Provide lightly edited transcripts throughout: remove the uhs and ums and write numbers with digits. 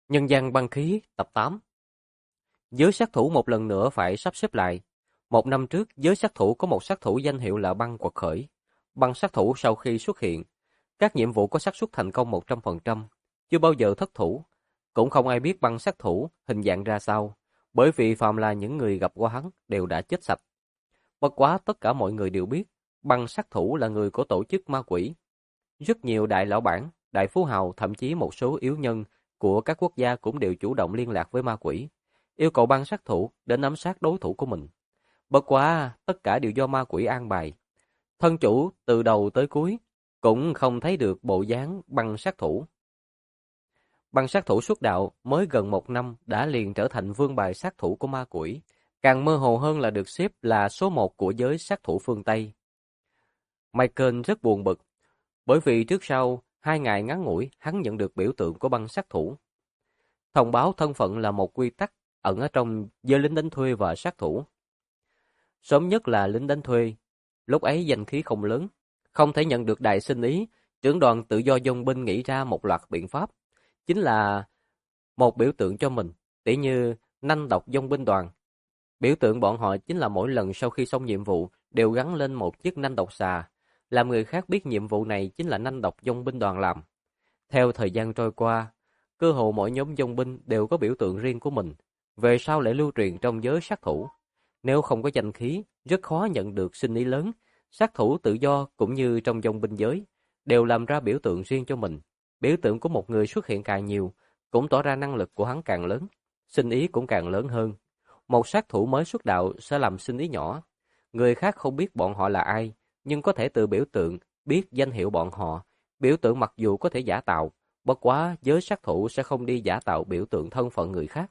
Nhân gian băng khí tập 8. Giới sát thủ một lần nữa phải sắp xếp lại. Một năm trước, giới sát thủ có một sát thủ danh hiệu là băng quật khởi. Băng sát thủ sau khi xuất hiện, các nhiệm vụ có xác suất thành công 100%, chưa bao giờ thất thủ. Cũng không ai biết băng sát thủ hình dạng ra sao, bởi vì phàm là những người gặp qua hắn đều đã chết sạch. Bất quá tất cả mọi người đều biết, băng sát thủ là người của tổ chức ma quỷ. Rất nhiều đại lão bản, đại phú hào, thậm chí một số yếu nhân của các quốc gia cũng đều chủ động liên lạc với ma quỷ, yêu cầu băng sát thủ đến ám sát đối thủ của mình. Bất quá, tất cả đều do ma quỷ an bài. Thân chủ từ đầu tới cuối cũng không thấy được bộ dáng băng sát thủ. Băng sát thủ xuất đạo mới gần một năm đã liền trở thành vương bài sát thủ của ma quỷ, càng mơ hồ hơn là được xếp là số một của giới sát thủ phương Tây. Michael rất buồn bực, bởi vì trước sau 2 ngày ngắn ngủi hắn nhận được biểu tượng của băng sát thủ. Thông báo thân phận là một quy tắc ẩn ở trong giới lính đánh thuê và sát thủ. Sớm nhất là lính đánh thuê, lúc ấy danh khí không lớn, không thể nhận được đại sinh ý, trưởng đoàn tự do dong binh nghĩ ra một loạt biện pháp, chính là một biểu tượng cho mình, tỉ như nanh độc dong binh đoàn. Biểu tượng bọn họ chính là mỗi lần sau khi xong nhiệm vụ đều gắn lên một chiếc nanh độc xà, làm người khác biết nhiệm vụ này chính là nanh độc dong binh đoàn làm. Theo thời gian trôi qua, cơ hồ mỗi nhóm dong binh đều có biểu tượng riêng của mình, về sau lại lưu truyền trong giới sát thủ. Nếu không có danh khí, rất khó nhận được sinh ý lớn. Sát thủ tự do cũng như trong dong binh giới, đều làm ra biểu tượng riêng cho mình. Biểu tượng của một người xuất hiện càng nhiều, cũng tỏ ra năng lực của hắn càng lớn, sinh ý cũng càng lớn hơn. Một sát thủ mới xuất đạo sẽ làm sinh ý nhỏ. Người khác không biết bọn họ là ai, nhưng có thể từ biểu tượng biết danh hiệu bọn họ. Biểu tượng mặc dù có thể giả tạo, bất quá giới sát thủ sẽ không đi giả tạo biểu tượng thân phận người khác.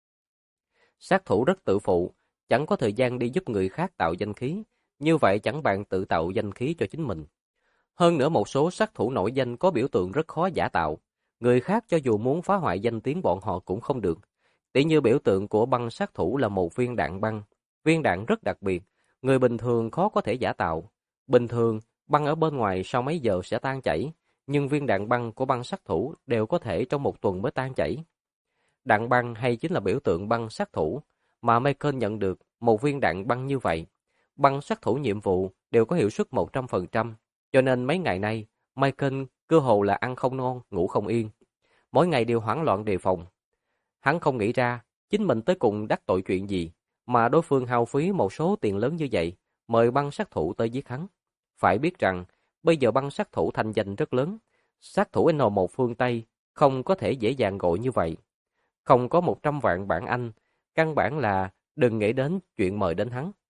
Sát thủ rất tự phụ, chẳng có thời gian đi giúp người khác tạo danh khí, như vậy chẳng bằng tự tạo danh khí cho chính mình. Hơn nữa một số sát thủ nổi danh có biểu tượng rất khó giả tạo, người khác cho dù muốn phá hoại danh tiếng bọn họ cũng không được. Tỉ như biểu tượng của băng sát thủ là một viên đạn băng, viên đạn rất đặc biệt, người bình thường khó có thể giả tạo. Bình thường, băng ở bên ngoài sau mấy giờ sẽ tan chảy, nhưng viên đạn băng của băng sát thủ đều có thể trong một tuần mới tan chảy. Đạn băng hay chính là biểu tượng băng sát thủ, mà Michael nhận được một viên đạn băng như vậy. Băng sát thủ nhiệm vụ đều có hiệu suất 100%, cho nên mấy ngày nay, Michael cơ hồ là ăn không ngon, ngủ không yên. Mỗi ngày đều hoảng loạn đề phòng. Hắn không nghĩ ra, chính mình tới cùng đắc tội chuyện gì, mà đối phương hao phí một số tiền lớn như vậy, mời băng sát thủ tới giết hắn. Phải biết rằng, bây giờ băng sát thủ thành danh rất lớn, sát thủ N1 phương Tây không có thể dễ dàng gọi như vậy. Không có 100 vạn bảng Anh, căn bản là đừng nghĩ đến chuyện mời đến hắn.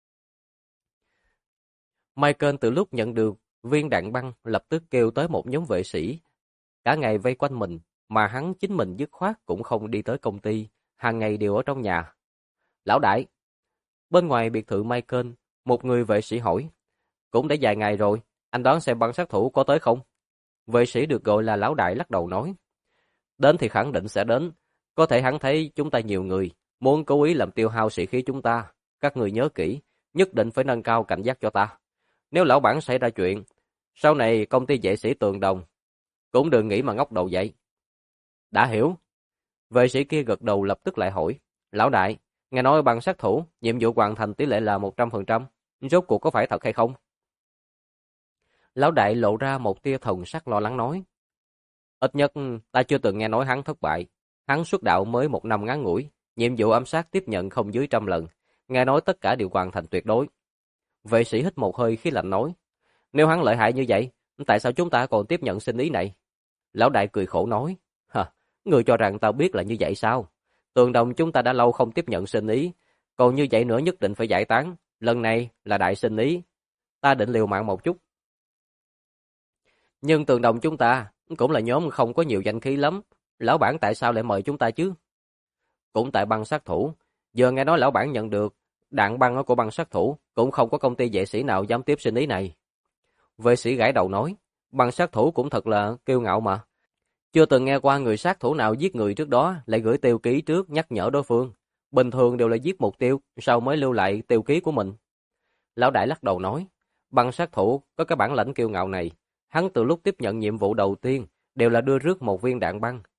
Michael từ lúc nhận được viên đạn băng lập tức kêu tới một nhóm vệ sĩ, cả ngày vây quanh mình, mà hắn chính mình dứt khoát cũng không đi tới công ty, hàng ngày đều ở trong nhà. Lão đại, bên ngoài biệt thự Michael, một người vệ sĩ hỏi, cũng đã vài ngày rồi, anh đoán xem băng sát thủ có tới không? Vệ sĩ được gọi là lão đại lắc đầu nói, đến thì khẳng định sẽ đến, có thể hắn thấy chúng ta nhiều người, muốn cố ý làm tiêu hao sĩ khí chúng ta, các người nhớ kỹ, nhất định phải nâng cao cảnh giác cho ta. Nếu lão bản xảy ra chuyện, sau này công ty vệ sĩ Tường Đồng, cũng đừng nghĩ mà ngóc đầu dậy. Đã hiểu. Vệ sĩ kia gật đầu lập tức lại hỏi, lão đại, nghe nói băng sát thủ, nhiệm vụ hoàn thành tỷ lệ là 100%, rốt cuộc có phải thật hay không? Lão đại lộ ra một tia thần sắc lo lắng nói, ít nhất ta chưa từng nghe nói hắn thất bại. Hắn xuất đạo mới một năm ngắn ngủi, nhiệm vụ ám sát tiếp nhận không dưới 100 lần, nghe nói tất cả đều hoàn thành tuyệt đối. Vệ sĩ hít một hơi khí lạnh nói, nếu hắn lợi hại như vậy, tại sao chúng ta còn tiếp nhận sinh ý này? Lão đại cười khổ nói, người cho rằng tao biết là như vậy sao? Tường Đồng chúng ta đã lâu không tiếp nhận sinh ý, còn như vậy nữa nhất định phải giải tán, lần này là đại sinh ý, ta định liều mạng một chút. Nhưng Tường Đồng chúng ta cũng là nhóm không có nhiều danh khí lắm, lão bản tại sao lại mời chúng ta chứ? Cũng tại băng sát thủ, giờ nghe nói lão bản nhận được đạn băng của băng sát thủ, cũng không có công ty vệ sĩ nào dám tiếp sinh ý này. Vệ sĩ gãi đầu nói, băng sát thủ cũng thật là kiêu ngạo mà. Chưa từng nghe qua người sát thủ nào giết người trước đó lại gửi tiêu ký trước nhắc nhở đối phương. Bình thường đều là giết mục tiêu, sau mới lưu lại tiêu ký của mình. Lão đại lắc đầu nói, băng sát thủ có cái bản lãnh kiêu ngạo này. Hắn từ lúc tiếp nhận nhiệm vụ đầu tiên đều là đưa rước một viên đạn băng.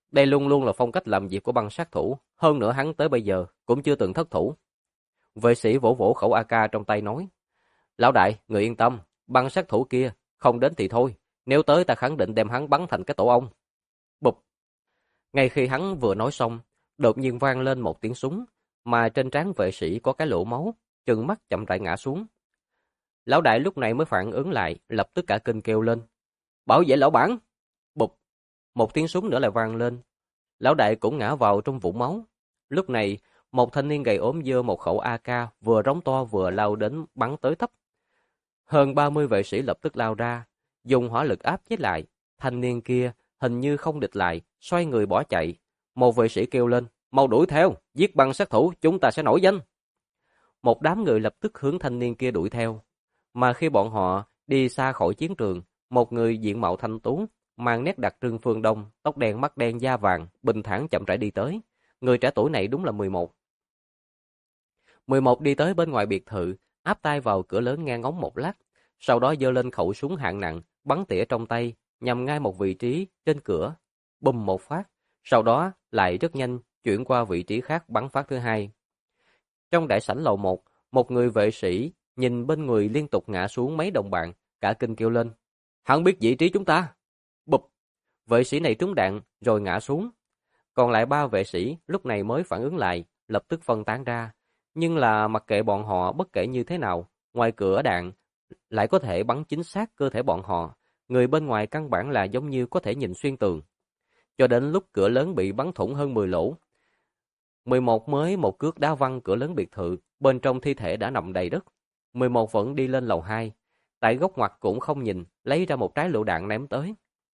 Đây luôn luôn là phong cách làm việc của băng sát thủ, hơn nữa hắn tới bây giờ cũng chưa từng thất thủ. Vệ sĩ vỗ vỗ khẩu AK trong tay nói, lão đại, người yên tâm, băng sát thủ kia, không đến thì thôi, nếu tới ta khẳng định đem hắn bắn thành cái tổ ong. Bụp! Ngay khi hắn vừa nói xong, đột nhiên vang lên một tiếng súng, mà trên trán vệ sĩ có cái lỗ máu, chừng mắt chậm rãi ngã xuống. Lão đại lúc này mới phản ứng lại, lập tức cả kinh kêu lên, bảo vệ lão bản! Bụp! Một tiếng súng nữa lại vang lên. Lão đại cũng ngã vào trong vũng máu. Lúc này, một thanh niên gầy ốm giơ một khẩu AK vừa rống to vừa lao đến bắn tới tấp. Hơn 30 vệ sĩ lập tức lao ra, dùng hỏa lực áp chế lại. Thanh niên kia hình như không địch lại, xoay người bỏ chạy. Một vệ sĩ kêu lên, mau đuổi theo, giết băng sát thủ, chúng ta sẽ nổi danh. Một đám người lập tức hướng thanh niên kia đuổi theo. Mà khi bọn họ đi xa khỏi chiến trường, một người diện mạo thanh tú, mang nét đặc trưng phương Đông, tóc đen mắt đen da vàng, bình thản chậm rãi đi tới. Người trẻ tuổi này đúng là 11. 11 đi tới bên ngoài biệt thự, áp tay vào cửa lớn nghe ngóng một lát, sau đó giơ lên khẩu súng hạng nặng, bắn tỉa trong tay, nhằm ngay một vị trí trên cửa, bùm một phát, sau đó lại rất nhanh chuyển qua vị trí khác bắn phát thứ hai. Trong đại sảnh lầu 1, một người vệ sĩ nhìn bên người liên tục ngã xuống mấy đồng bạn, cả kinh kêu lên, hắn biết vị trí chúng ta. Bụp, vệ sĩ này trúng đạn rồi ngã xuống. Còn lại 3 vệ sĩ lúc này mới phản ứng lại, lập tức phân tán ra. Nhưng là mặc kệ bọn họ bất kể như thế nào, ngoài cửa đạn lại có thể bắn chính xác cơ thể bọn họ. Người bên ngoài căn bản là giống như có thể nhìn xuyên tường. Cho đến lúc cửa lớn bị bắn thủng hơn 10 lỗ. 11 mới một cước đá văng cửa lớn biệt thự, bên trong thi thể đã nằm đầy đất. 11 vẫn đi lên lầu 2. Tại góc ngoặt cũng không nhìn, lấy ra một trái lựu đạn ném tới.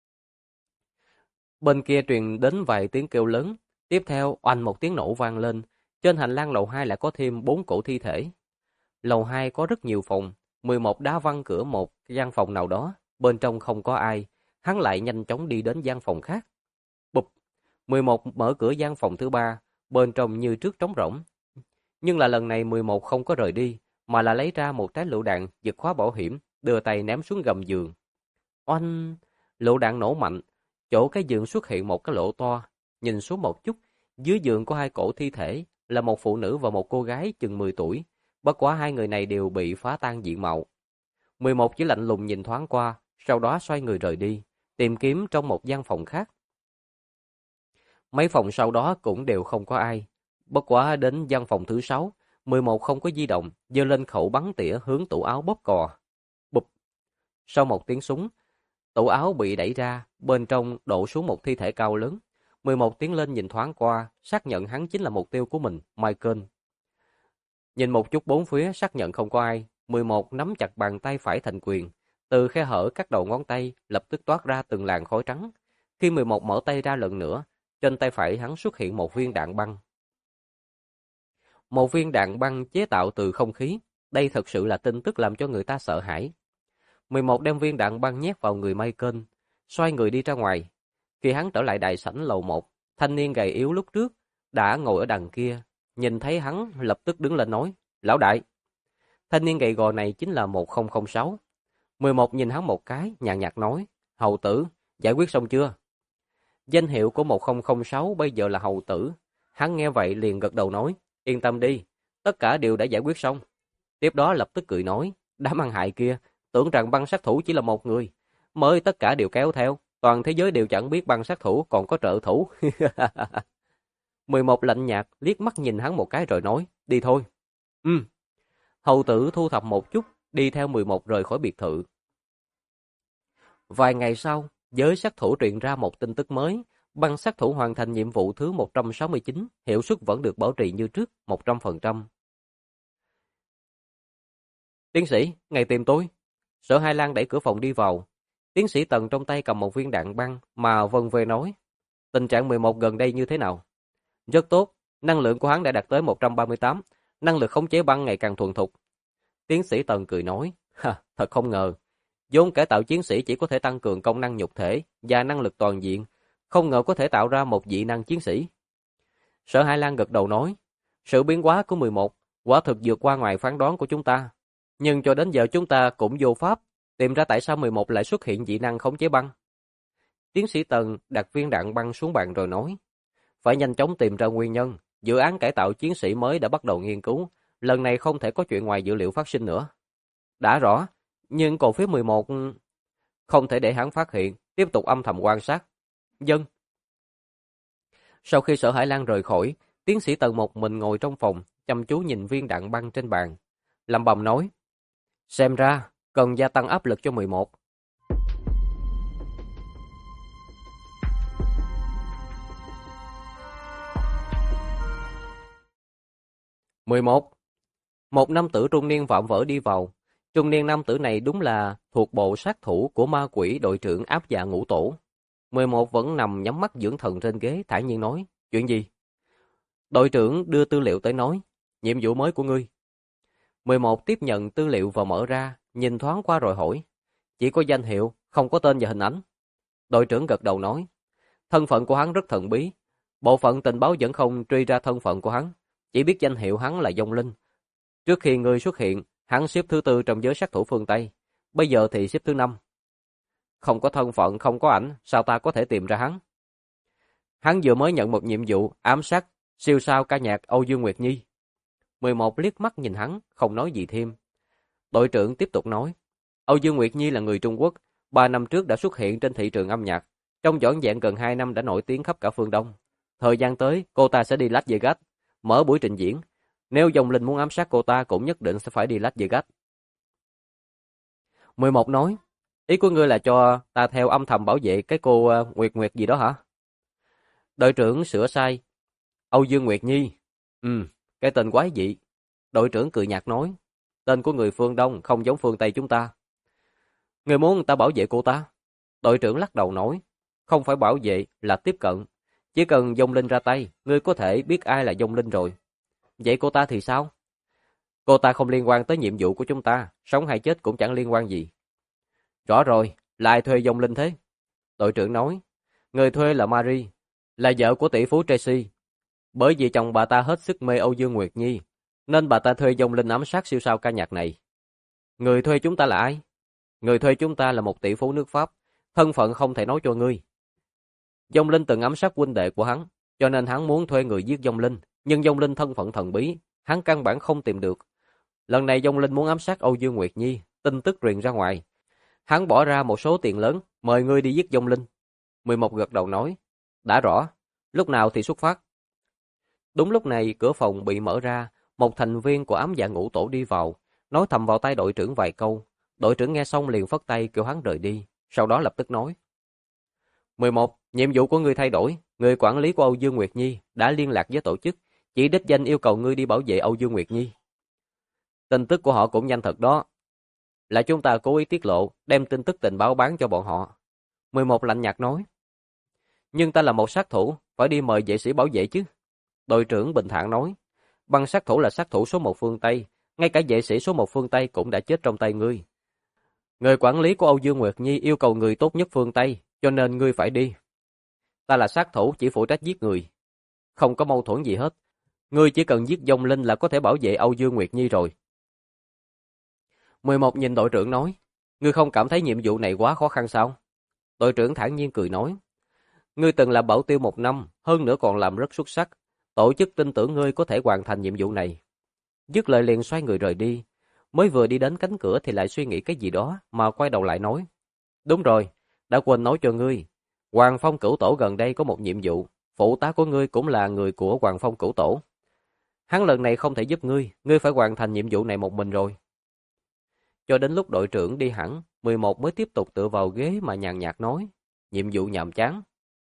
Bên kia truyền đến vài tiếng kêu lớn, tiếp theo oanh một tiếng nổ vang lên, trên hành lang lầu 2 lại có thêm 4 cổ thi thể. Lầu 2 có rất nhiều phòng, 11 đá văng cửa một gian phòng nào đó, bên trong không có ai, hắn lại nhanh chóng đi đến gian phòng khác. Bụp, 11 mở cửa gian phòng thứ 3, bên trong như trước trống rỗng. Nhưng là lần này 11 không có rời đi, mà là lấy ra một trái lựu đạn giật khóa bảo hiểm, đưa tay ném xuống gầm giường. Oanh, lựu đạn nổ mạnh. Chỗ cái giường xuất hiện một cái lỗ to, nhìn xuống một chút, dưới giường có 2 cổ thi thể, là một phụ nữ và một cô gái chừng 10 tuổi, bất quá 2 người này đều bị phá tan diện mạo. 11 chỉ lạnh lùng nhìn thoáng qua, sau đó xoay người rời đi, tìm kiếm trong một gian phòng khác. Mấy phòng sau đó cũng đều không có ai, bất quá đến gian phòng thứ 6, 11 không có di động, giơ lên khẩu bắn tỉa hướng tủ áo bóp cò. Bụp, sau một tiếng súng, tủ áo bị đẩy ra, bên trong đổ xuống một thi thể cao lớn. 11 tiến lên nhìn thoáng qua, xác nhận hắn chính là mục tiêu của mình, Michael. Nhìn một chút bốn phía, xác nhận không có ai. 11 nắm chặt bàn tay phải thành quyền. Từ khe hở các đầu ngón tay, lập tức toát ra từng làn khói trắng. Khi 11 mở tay ra lần nữa, trên tay phải hắn xuất hiện một viên đạn băng. Một viên đạn băng chế tạo từ không khí. Đây thật sự là tin tức làm cho người ta sợ hãi. 11 đem viên đạn băng nhét vào người Michael, xoay người đi ra ngoài. Khi hắn trở lại đại sảnh lầu 1, thanh niên gầy yếu lúc trước đã ngồi ở đằng kia, nhìn thấy hắn lập tức đứng lên nói, lão đại. Thanh niên gầy gò này chính là 1006. 11 nhìn hắn một cái, nhàn nhạt nói, hầu tử, giải quyết xong chưa? Danh hiệu của 1006 bây giờ là hầu tử. Hắn nghe vậy liền gật đầu nói, yên tâm đi, tất cả đều đã giải quyết xong. Tiếp đó lập tức cười nói, đám ăn hại kia, tưởng rằng băng sát thủ chỉ là một người, mới tất cả đều kéo theo, toàn thế giới đều chẳng biết băng sát thủ còn có trợ thủ. 11 lạnh nhạt liếc mắt nhìn hắn một cái rồi nói, đi thôi. Hầu tử thu thập một chút, đi theo 11 rời khỏi biệt thự. Vài ngày sau, giới sát thủ truyền ra một tin tức mới, băng sát thủ hoàn thành nhiệm vụ thứ 169, hiệu suất vẫn được bảo trì như trước, 100%. Tiến sĩ, ngày tìm tôi. Sở Hai Lan đẩy cửa phòng đi vào. Tiến sĩ Tần trong tay cầm một viên đạn băng mà vân về nói. Tình trạng 11 gần đây như thế nào? Rất tốt, năng lượng của hắn đã đạt tới 138, năng lực khống chế băng ngày càng thuần thục. Tiến sĩ Tần cười nói, thật không ngờ. Vốn cải tạo chiến sĩ chỉ có thể tăng cường công năng nhục thể và năng lực toàn diện, không ngờ có thể tạo ra một dị năng chiến sĩ. Sở Hai Lan gật đầu nói, sự biến hóa của 11 quả thực vượt qua ngoài phán đoán của chúng ta. Nhưng cho đến giờ chúng ta cũng vô pháp tìm ra tại sao 11 lại xuất hiện dị năng khống chế băng. Tiến sĩ Tần đặt viên đạn băng xuống bàn rồi nói, phải nhanh chóng tìm ra nguyên nhân, dự án cải tạo chiến sĩ mới đã bắt đầu nghiên cứu, lần này không thể có chuyện ngoài dự liệu phát sinh nữa. Đã rõ, nhưng còn phía 11 không thể để hắn phát hiện, tiếp tục âm thầm quan sát. Dân. Sau khi Sở Hải Lan rời khỏi, tiến sĩ Tần một mình ngồi trong phòng, chăm chú nhìn viên đạn băng trên bàn. Lẩm bẩm nói, xem ra cần gia tăng áp lực cho 11. 11. Một nam tử trung niên vạm vỡ đi vào. Trung niên nam tử này đúng là thuộc bộ sát thủ của ma quỷ đội trưởng áp dạ ngũ tổ. 11 vẫn nằm nhắm mắt dưỡng thần trên ghế, thản nhiên nói, chuyện gì? Đội trưởng đưa tư liệu tới nói, nhiệm vụ mới của ngươi. 11 tiếp nhận tư liệu và mở ra, nhìn thoáng qua rồi hỏi, chỉ có danh hiệu, không có tên và hình ảnh. Đội trưởng gật đầu nói, thân phận của hắn rất thần bí, bộ phận tình báo vẫn không truy ra thân phận của hắn, chỉ biết danh hiệu hắn là Vong Linh. Trước khi ngươi xuất hiện, hắn xếp thứ 4 trong giới sát thủ phương Tây, bây giờ thì xếp thứ 5. Không có thân phận, không có ảnh, sao ta có thể tìm ra hắn? Hắn vừa mới nhận một nhiệm vụ ám sát siêu sao ca nhạc Âu Dương Nguyệt Nhi. 11 liếc mắt nhìn hắn, không nói gì thêm. Đội trưởng tiếp tục nói, Âu Dương Nguyệt Nhi là người Trung Quốc, 3 năm trước đã xuất hiện trên thị trường âm nhạc, trong vỏn vẹn gần 2 năm đã nổi tiếng khắp cả phương Đông. Thời gian tới, cô ta sẽ đi Las Vegas, mở buổi trình diễn. Nếu Vong Linh muốn ám sát cô ta cũng nhất định sẽ phải đi Las Vegas. 11 nói, ý của ngươi là cho ta theo âm thầm bảo vệ cái cô Nguyệt Nguyệt gì đó hả? Đội trưởng sửa sai, Âu Dương Nguyệt Nhi. Cái tên quái dị. Đội trưởng cười nhạt nói, tên của người phương Đông không giống phương Tây chúng ta. Ngươi muốn ta bảo vệ cô ta? Đội trưởng lắc đầu nói, không phải bảo vệ là tiếp cận. Chỉ cần Vong Linh ra tay, ngươi có thể biết ai là Vong Linh rồi. Vậy cô ta thì sao? Cô ta không liên quan tới nhiệm vụ của chúng ta, sống hay chết cũng chẳng liên quan gì. Rõ rồi, là ai thuê Vong Linh thế? Đội trưởng nói, người thuê là Marie, là vợ của tỷ phú Tracy. Bởi vì chồng bà ta hết sức mê Âu Dương Nguyệt Nhi, nên bà ta thuê Vong Linh ám sát siêu sao ca nhạc này. Người thuê chúng ta là ai? Người thuê chúng ta là một tỷ phú nước Pháp, thân phận không thể nói cho ngươi. Vong Linh từng ám sát huynh đệ của hắn, cho nên hắn muốn thuê người giết Vong Linh, nhưng Vong Linh thân phận thần bí, hắn căn bản không tìm được. Lần này Vong Linh muốn ám sát Âu Dương Nguyệt Nhi, tin tức truyền ra ngoài. Hắn bỏ ra một số tiền lớn, mời ngươi đi giết Vong Linh. 11 gật đầu nói, đã rõ, lúc nào thì xuất phát? Đúng lúc này cửa phòng bị mở ra, một thành viên của ám dạ ngũ tổ đi vào, nói thầm vào tai đội trưởng vài câu. Đội trưởng nghe xong liền phất tay kêu hắn rời đi, sau đó lập tức nói, 11, nhiệm vụ của ngươi thay đổi, người quản lý của Âu Dương Nguyệt Nhi đã liên lạc với tổ chức, chỉ đích danh yêu cầu ngươi đi bảo vệ Âu Dương Nguyệt Nhi. Tin tức của họ cũng nhanh thật đó. Là chúng ta cố ý tiết lộ, đem tin tức tình báo bán cho bọn họ. 11 lạnh nhạt nói. Nhưng ta là một sát thủ, phải đi mời vệ sĩ bảo vệ chứ. Đội trưởng bình thản nói. Băng sát thủ là sát thủ số 1 phương Tây, ngay cả vệ sĩ số 1 phương Tây cũng đã chết trong tay ngươi. Người quản lý của Âu Dương Nguyệt Nhi yêu cầu người tốt nhất phương Tây, cho nên ngươi phải đi. Ta là sát thủ chỉ phụ trách giết người. Không có mâu thuẫn gì hết. Ngươi chỉ cần giết Vong Linh là có thể bảo vệ Âu Dương Nguyệt Nhi rồi. 11 nhìn đội trưởng nói, ngươi không cảm thấy nhiệm vụ này quá khó khăn sao? Đội trưởng thản nhiên cười nói, ngươi từng là bảo tiêu 1 năm, hơn nữa còn làm rất xuất sắc. Tổ chức tin tưởng ngươi có thể hoàn thành nhiệm vụ này. Dứt lời liền xoay người rời đi. Mới vừa đi đến cánh cửa thì lại suy nghĩ cái gì đó mà quay đầu lại nói, đúng rồi, đã quên nói cho ngươi. Hoàng Phong Cửu Tổ gần đây có một nhiệm vụ, phụ tá của ngươi cũng là người của Hoàng Phong Cửu Tổ. Hắn lần này không thể giúp ngươi phải hoàn thành nhiệm vụ này một mình rồi. Cho đến lúc đội trưởng đi hẳn, 11 mới tiếp tục tựa vào ghế mà nhàn nhạt nói, nhiệm vụ nhàm chán.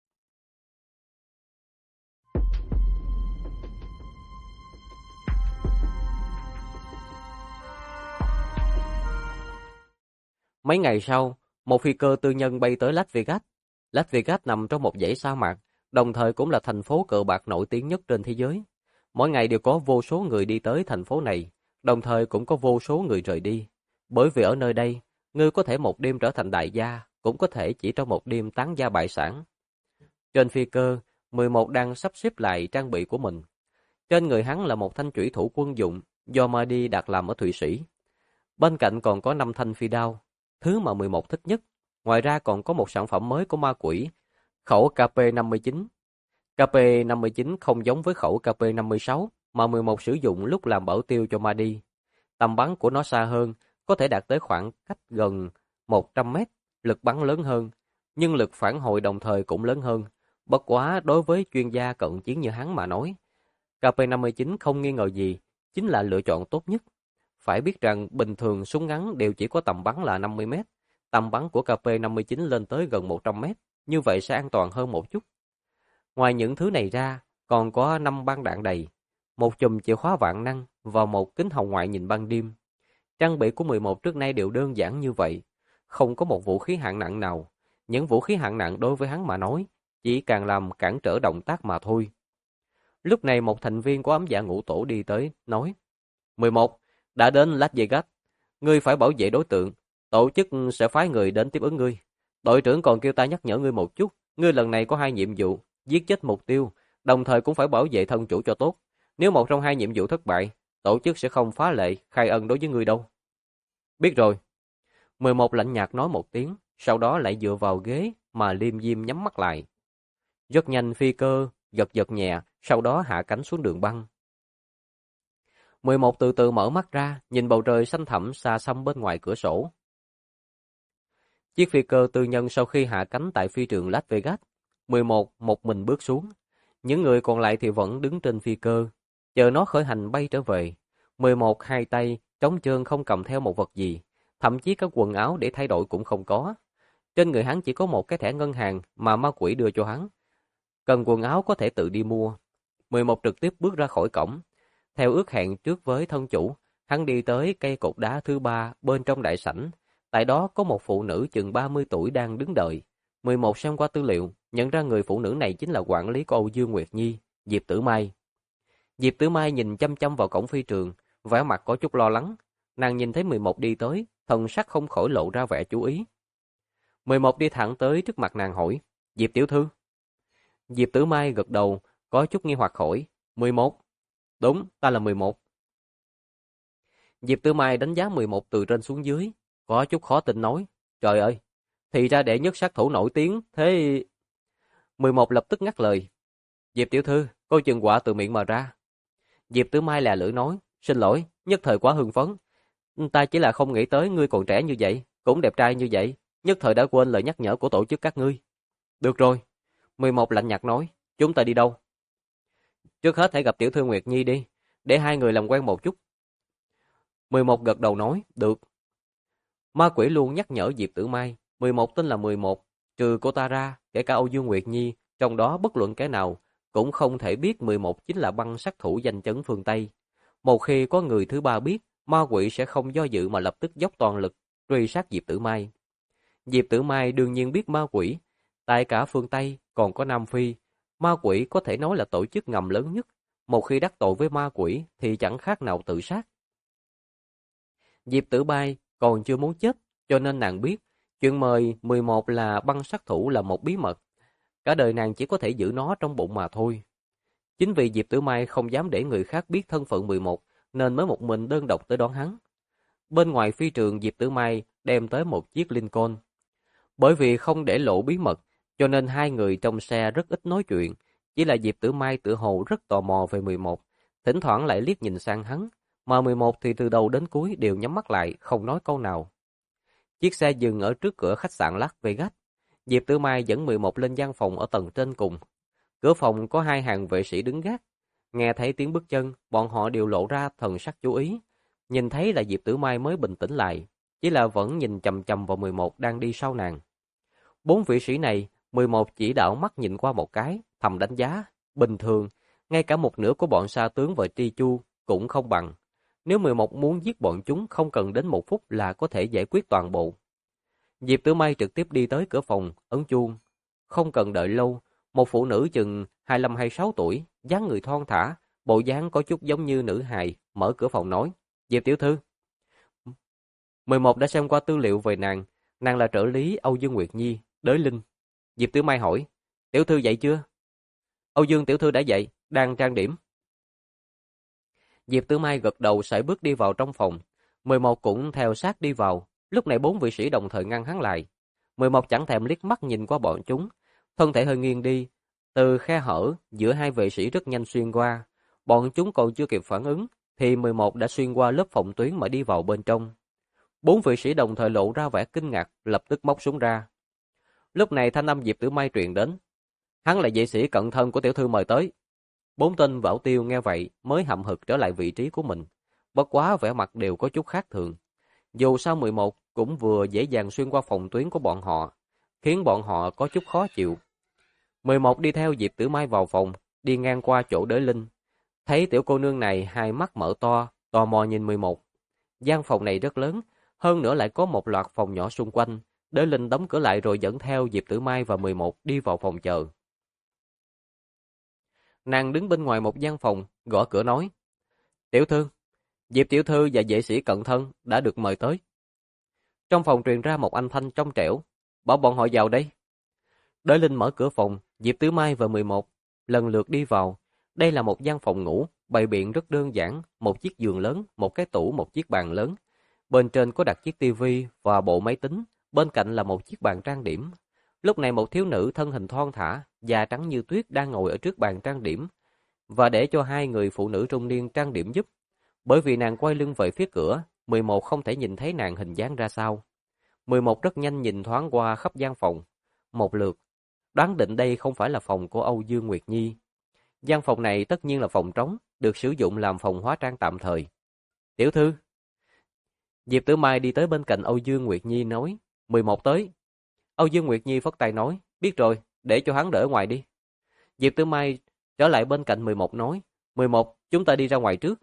Mấy ngày sau, một phi cơ tư nhân bay tới Las Vegas. Las Vegas nằm trong một dãy sa mạc, đồng thời cũng là thành phố cờ bạc nổi tiếng nhất trên thế giới. Mỗi ngày đều có vô số người đi tới thành phố này, đồng thời cũng có vô số người rời đi. Bởi vì ở nơi đây, ngươi có thể một đêm trở thành đại gia, cũng có thể chỉ trong một đêm tán gia bại sản. Trên phi cơ, 11 đang sắp xếp lại trang bị của mình. Trên người hắn là một thanh chủy thủ quân dụng do Mardi đặt làm ở Thụy Sĩ. Bên cạnh còn có 5 thanh phi đao, thứ mà 11 thích nhất. Ngoài ra còn có một sản phẩm mới của ma quỷ, khẩu KP-59. KP-59 không giống với khẩu KP-56 mà 11 sử dụng lúc làm bảo tiêu cho Mahdi. Tầm bắn của nó xa hơn, có thể đạt tới khoảng cách gần 100 mét, lực bắn lớn hơn, nhưng lực phản hồi đồng thời cũng lớn hơn. Bất quá đối với chuyên gia cận chiến như hắn mà nói, KP-59 không nghi ngờ gì, chính là lựa chọn tốt nhất. Phải biết rằng bình thường súng ngắn đều chỉ có tầm bắn là 50 mét, tầm bắn của KP-59 lên tới gần 100 mét, như vậy sẽ an toàn hơn một chút. Ngoài những thứ này ra, còn có 5 băng đạn đầy, một chùm chìa khóa vạn năng và một kính hồng ngoại nhìn ban đêm. Trang bị của 11 trước nay đều đơn giản như vậy, không có một vũ khí hạng nặng nào. Những vũ khí hạng nặng đối với hắn mà nói, chỉ càng làm cản trở động tác mà thôi. Lúc này một thành viên của ám dạ ngũ tổ đi tới, nói: 11, đã đến Las Vegas, ngươi phải bảo vệ đối tượng, tổ chức sẽ phái người đến tiếp ứng ngươi. Đội trưởng còn kêu ta nhắc nhở ngươi một chút, ngươi lần này có 2 nhiệm vụ, giết chết mục tiêu, đồng thời cũng phải bảo vệ thân chủ cho tốt. Nếu một trong 2 nhiệm vụ thất bại, tổ chức sẽ không phá lệ, khai ân đối với ngươi đâu. Biết rồi. 11 lạnh nhạt nói một tiếng, sau đó lại dựa vào ghế mà liêm diêm nhắm mắt lại. Rất nhanh phi cơ, giật giật nhẹ, sau đó hạ cánh xuống đường băng. 11 từ từ mở mắt ra, nhìn bầu trời xanh thẳm xa xăm bên ngoài cửa sổ. Chiếc phi cơ tư nhân sau khi hạ cánh tại phi trường Las Vegas, 11 một mình bước xuống. Những người còn lại thì vẫn đứng trên phi cơ, chờ nó khởi hành bay trở về. 11 hai tay, trống trơn không cầm theo một vật gì, thậm chí các quần áo để thay đổi cũng không có. Trên người hắn chỉ có một cái thẻ ngân hàng mà ma quỷ đưa cho hắn. Cần quần áo có thể tự đi mua. 11 trực tiếp bước ra khỏi cổng. Theo ước hẹn trước với thân chủ, hắn đi tới cây cột đá thứ 3 bên trong đại sảnh. Tại đó có một phụ nữ chừng 30 tuổi đang đứng đợi. 11 xem qua tư liệu, nhận ra người phụ nữ này chính là quản lý của Âu Dương Nguyệt Nhi, Diệp Tử Mai. Diệp Tử Mai nhìn chăm chăm vào cổng phi trường, vẻ mặt có chút lo lắng. Nàng nhìn thấy 11 đi tới, thần sắc không khỏi lộ ra vẻ chú ý. 11 đi thẳng tới trước mặt nàng hỏi: Diệp tiểu thư? Diệp Tử Mai gật đầu, có chút nghi hoặc hỏi: 11? Đúng, ta là 11. Diệp Tử Mai đánh giá 11 từ trên xuống dưới, có chút khó tin nói: Trời ơi, thì ra đệ nhất sát thủ nổi tiếng, thế... 11 lập tức ngắt lời: Diệp tiểu thư, câu chừng quả từ miệng mà ra. Diệp Tử Mai là lưỡi nói: Xin lỗi, nhất thời quá hưng phấn. Ta chỉ là không nghĩ tới ngươi còn trẻ như vậy, cũng đẹp trai như vậy, nhất thời đã quên lời nhắc nhở của tổ chức các ngươi. Được rồi. 11 lạnh nhạt nói: Chúng ta đi đâu? Trước hết hãy gặp tiểu thư Nguyệt Nhi đi, để hai người làm quen một chút. 11 gật đầu nói: Được. Ma quỷ luôn nhắc nhở Diệp Tử Mai, 11 tên là 11, trừ cô ta ra, kể cả Âu Dương Nguyệt Nhi, trong đó bất luận kẻ nào, cũng không thể biết 11 chính là băng sát thủ danh chấn phương Tây. Một khi có người thứ ba biết, ma quỷ sẽ không do dự mà lập tức dốc toàn lực, truy sát Diệp Tử Mai. Diệp Tử Mai đương nhiên biết ma quỷ, tại cả phương Tây còn có Nam Phi, ma quỷ có thể nói là tổ chức ngầm lớn nhất, một khi đắc tội với ma quỷ thì chẳng khác nào tự sát. Diệp Tử Mai còn chưa muốn chết, cho nên nàng biết, chuyện mời 11 là băng sát thủ là một bí mật. Cả đời nàng chỉ có thể giữ nó trong bụng mà thôi. Chính vì Diệp Tử Mai không dám để người khác biết thân phận 11, nên mới một mình đơn độc tới đón hắn. Bên ngoài phi trường Diệp Tử Mai đem tới một chiếc Lincoln. Bởi vì không để lộ bí mật, cho nên hai người trong xe rất ít nói chuyện. Chỉ là Diệp Tử Mai tự hồ rất tò mò về 11, thỉnh thoảng lại liếc nhìn sang hắn, mà 11 thì từ đầu đến cuối đều nhắm mắt lại, không nói câu nào. Chiếc xe dừng ở trước cửa khách sạn Las Vegas. Diệp Tử Mai dẫn 11 lên gian phòng ở tầng trên cùng. Cửa phòng có 2 hàng vệ sĩ đứng gác. Nghe thấy tiếng bước chân, bọn họ đều lộ ra thần sắc chú ý. Nhìn thấy là Diệp Tử Mai mới bình tĩnh lại, chỉ là vẫn nhìn chằm chằm vào 11 đang đi sau nàng. 4 vị sĩ này, 11 chỉ đảo mắt nhìn qua một cái, thầm đánh giá, bình thường, ngay cả một nửa của bọn sa tướng và tri chu cũng không bằng. Nếu 11 muốn giết bọn chúng không cần đến 1 phút là có thể giải quyết toàn bộ. Diệp Tử Mai trực tiếp đi tới cửa phòng, ấn chuông. Không cần đợi lâu, một phụ nữ chừng 25-26 tuổi, dáng người thon thả, bộ dáng có chút giống như nữ hài, mở cửa phòng nói: Diệp tiểu thư. 11 đã xem qua tư liệu về nàng là trợ lý Âu Dương Nguyệt Nhi, đới linh. Diệp Tử Mai hỏi: Tiểu thư dậy chưa? Âu Dương tiểu thư đã dậy, đang trang điểm. Diệp Tử Mai gật đầu sải bước đi vào trong phòng. 11 cũng theo sát đi vào. Lúc này 4 vị sĩ đồng thời ngăn hắn lại. 11 chẳng thèm liếc mắt nhìn qua bọn chúng, thân thể hơi nghiêng đi, từ khe hở giữa hai vệ sĩ rất nhanh xuyên qua. Bọn chúng còn chưa kịp phản ứng, thì 11 đã xuyên qua lớp phòng tuyến mà đi vào bên trong. 4 vệ sĩ đồng thời lộ ra vẻ kinh ngạc, lập tức móc súng ra. Lúc này thanh âm Diệp Tử Mai truyền đến. Hắn là vệ sĩ cận thân của tiểu thư mời tới. 4 tên Bảo Tiêu nghe vậy mới hậm hực trở lại vị trí của mình. Bất quá vẻ mặt đều có chút khác thường. Dù sao 11 cũng vừa dễ dàng xuyên qua phòng tuyến của bọn họ, khiến bọn họ có chút khó chịu. 11 đi theo Diệp Tử Mai vào phòng, đi ngang qua chỗ Đới Linh. Thấy tiểu cô nương này hai mắt mở to, tò mò nhìn 11. Gian phòng này rất lớn, hơn nữa lại có một loạt phòng nhỏ xung quanh. Đới Linh đóng cửa lại rồi dẫn theo Diệp Tử Mai và 11 đi vào phòng chờ. Nàng đứng bên ngoài một gian phòng, gõ cửa nói. Tiểu thư, Diệp tiểu thư và vệ sĩ cận thân đã được mời tới. Trong phòng truyền ra một âm thanh trong trẻo. Bảo bọn họ vào đây. Đới Linh mở cửa phòng, Diệp Tử Mai và 11 lần lượt đi vào. Đây là một gian phòng ngủ, bày biện rất đơn giản, một chiếc giường lớn, một cái tủ, một chiếc bàn lớn. Bên trên có đặt chiếc tivi và bộ máy tính, bên cạnh là một chiếc bàn trang điểm. Lúc này một thiếu nữ thân hình thon thả, da trắng như tuyết đang ngồi ở trước bàn trang điểm và để cho hai người phụ nữ trung niên trang điểm giúp. Bởi vì nàng quay lưng về phía cửa, 11 không thể nhìn thấy nàng hình dáng ra sao. 11 rất nhanh nhìn thoáng qua khắp gian phòng, một lượt, đoán định đây không phải là phòng của Âu Dương Nguyệt Nhi. Gian phòng này tất nhiên là phòng trống, được sử dụng làm phòng hóa trang tạm thời. Tiểu thư. Diệp Tử Mai đi tới bên cạnh Âu Dương Nguyệt Nhi nói, 11 tới. Âu Dương Nguyệt Nhi phất tay nói, biết rồi, để cho hắn đỡ ngoài đi. Diệp Tử Mai trở lại bên cạnh 11 nói, 11, chúng ta đi ra ngoài trước.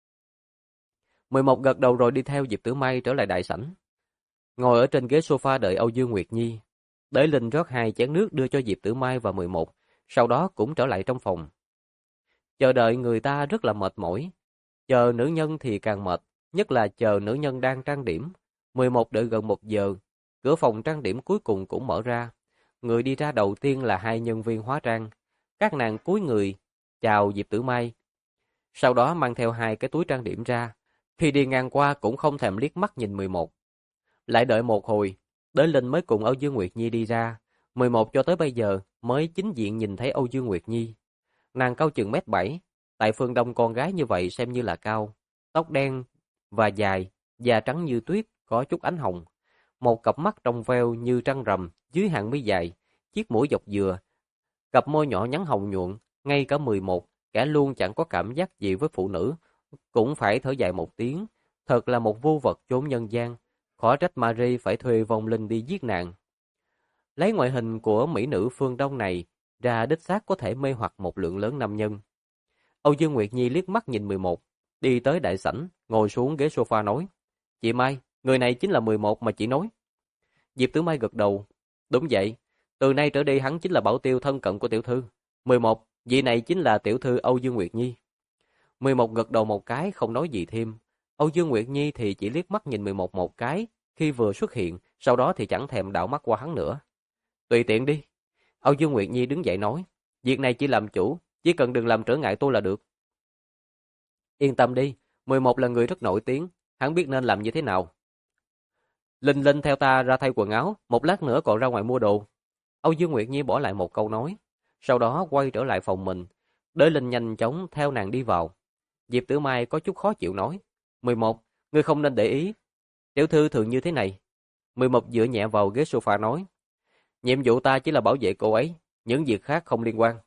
11 gật đầu rồi đi theo Diệp Tử Mai trở lại đại sảnh. Ngồi ở trên ghế sofa đợi Âu Dương Nguyệt Nhi. Đới Linh rót 2 chén nước đưa cho Diệp Tử Mai và 11, sau đó cũng trở lại trong phòng. Chờ đợi người ta rất là mệt mỏi. Chờ nữ nhân thì càng mệt, nhất là chờ nữ nhân đang trang điểm. 11 đợi gần 1 giờ, cửa phòng trang điểm cuối cùng cũng mở ra. Người đi ra đầu tiên là 2 nhân viên hóa trang. Các nàng cúi người, chào Diệp Tử Mai. Sau đó mang theo 2 cái túi trang điểm ra. Khi đi ngang qua cũng không thèm liếc mắt nhìn 11. Lại đợi một hồi, Đới Linh mới cùng Âu Dương Nguyệt Nhi đi ra. 11 cho tới bây giờ mới chính diện nhìn thấy Âu Dương Nguyệt Nhi. Nàng cao chừng 1m7, tại phương Đông con gái như vậy xem như là cao. Tóc đen và dài, da trắng như tuyết, có chút ánh hồng. Một cặp mắt trong veo như trăng rằm, dưới hàng mi dài, chiếc mũi dọc dừa. Cặp môi nhỏ nhắn hồng nhuận, ngay cả 11, kẻ luôn chẳng có cảm giác gì với phụ nữ, cũng phải thở dài một tiếng. Thật là một vô vật chốn nhân gian, khó trách Marie phải thuê vong linh đi giết nàng. Lấy ngoại hình của mỹ nữ phương Đông này ra đích xác có thể mê hoặc một lượng lớn nam nhân. Âu Dương Nguyệt Nhi liếc mắt nhìn 11, đi tới đại sảnh, ngồi xuống ghế sofa nói, chị Mai, người này chính là 11 mà chị nói. Diệp Tử Mai gật đầu, đúng vậy, từ nay trở đi hắn chính là bảo tiêu thân cận của tiểu thư. 11, vị này chính là tiểu thư Âu Dương Nguyệt Nhi. 11 gật đầu một cái không nói gì thêm. Âu Dương Nguyệt Nhi thì chỉ liếc mắt nhìn 11 một cái khi vừa xuất hiện, sau đó thì chẳng thèm đảo mắt qua hắn nữa. Tùy tiện đi. Âu Dương Nguyệt Nhi đứng dậy nói, việc này chỉ làm chủ, chỉ cần đừng làm trở ngại tôi là được. Yên tâm đi, 11 là người rất nổi tiếng, hắn biết nên làm như thế nào. Linh Linh theo ta ra thay quần áo, một lát nữa còn ra ngoài mua đồ. Âu Dương Nguyệt Nhi bỏ lại một câu nói, sau đó quay trở lại phòng mình. Đới Linh nhanh chóng theo nàng đi vào. Diệp Tử Mai có chút khó chịu nói, 11, ngươi không nên để ý. Tiểu thư thường như thế này. 11 dựa nhẹ vào ghế sofa nói, nhiệm vụ ta chỉ là bảo vệ cô ấy, những việc khác không liên quan.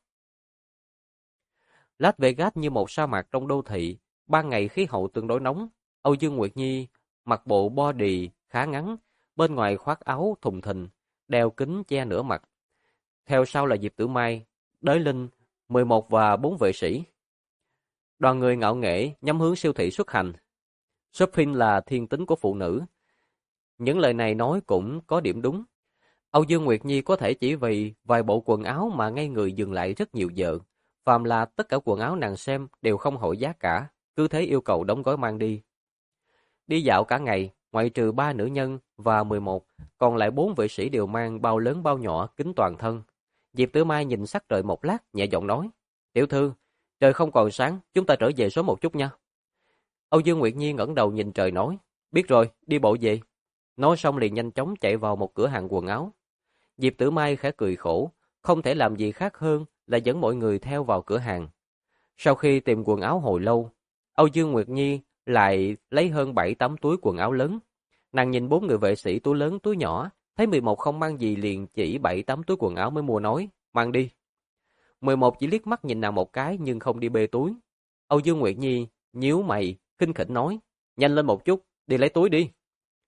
Las Vegas như một sa mạc trong đô thị, ban ngày khí hậu tương đối nóng. Âu Dương Nguyệt Nhi mặc bộ body khá ngắn, bên ngoài khoác áo thùng thình, đeo kính che nửa mặt. Theo sau là Diệp Tử Mai, Đới Linh, 11 và 4 vệ sĩ. Đoàn người ngạo nghễ nhắm hướng siêu thị xuất hành. Shopping là thiên tính của phụ nữ. Những lời này nói cũng có điểm đúng. Âu Dương Nguyệt Nhi có thể chỉ vì vài bộ quần áo mà ngay người dừng lại rất nhiều giờ. Phàm là tất cả quần áo nàng xem đều không hỏi giá cả, cứ thế yêu cầu đóng gói mang đi. Đi dạo cả ngày, ngoại trừ 3 nữ nhân và 11, còn lại 4 vệ sĩ đều mang bao lớn bao nhỏ kính toàn thân. Diệp Tử Mai nhìn sắc trời một lát, nhẹ giọng nói, tiểu thư, trời không còn sáng, chúng ta trở về sớm một chút nha. Âu Dương Nguyệt Nhi ngẩng đầu nhìn trời nói, biết rồi, đi bộ về. Nói xong liền nhanh chóng chạy vào một cửa hàng quần áo. Diệp Tử Mai khẽ cười khổ, không thể làm gì khác hơn là dẫn mọi người theo vào cửa hàng. Sau khi tìm quần áo hồi lâu, Âu Dương Nguyệt Nhi lại lấy hơn 7-8 túi quần áo lớn. Nàng nhìn 4 người vệ sĩ túi lớn túi nhỏ, thấy 11 không mang gì liền chỉ 7-8 túi quần áo mới mua nói, mang đi. 11 chỉ liếc mắt nhìn nàng một cái nhưng không đi bê túi. Âu Dương Nguyệt Nhi nhíu mày, khinh khỉnh nói, nhanh lên một chút, đi lấy túi đi.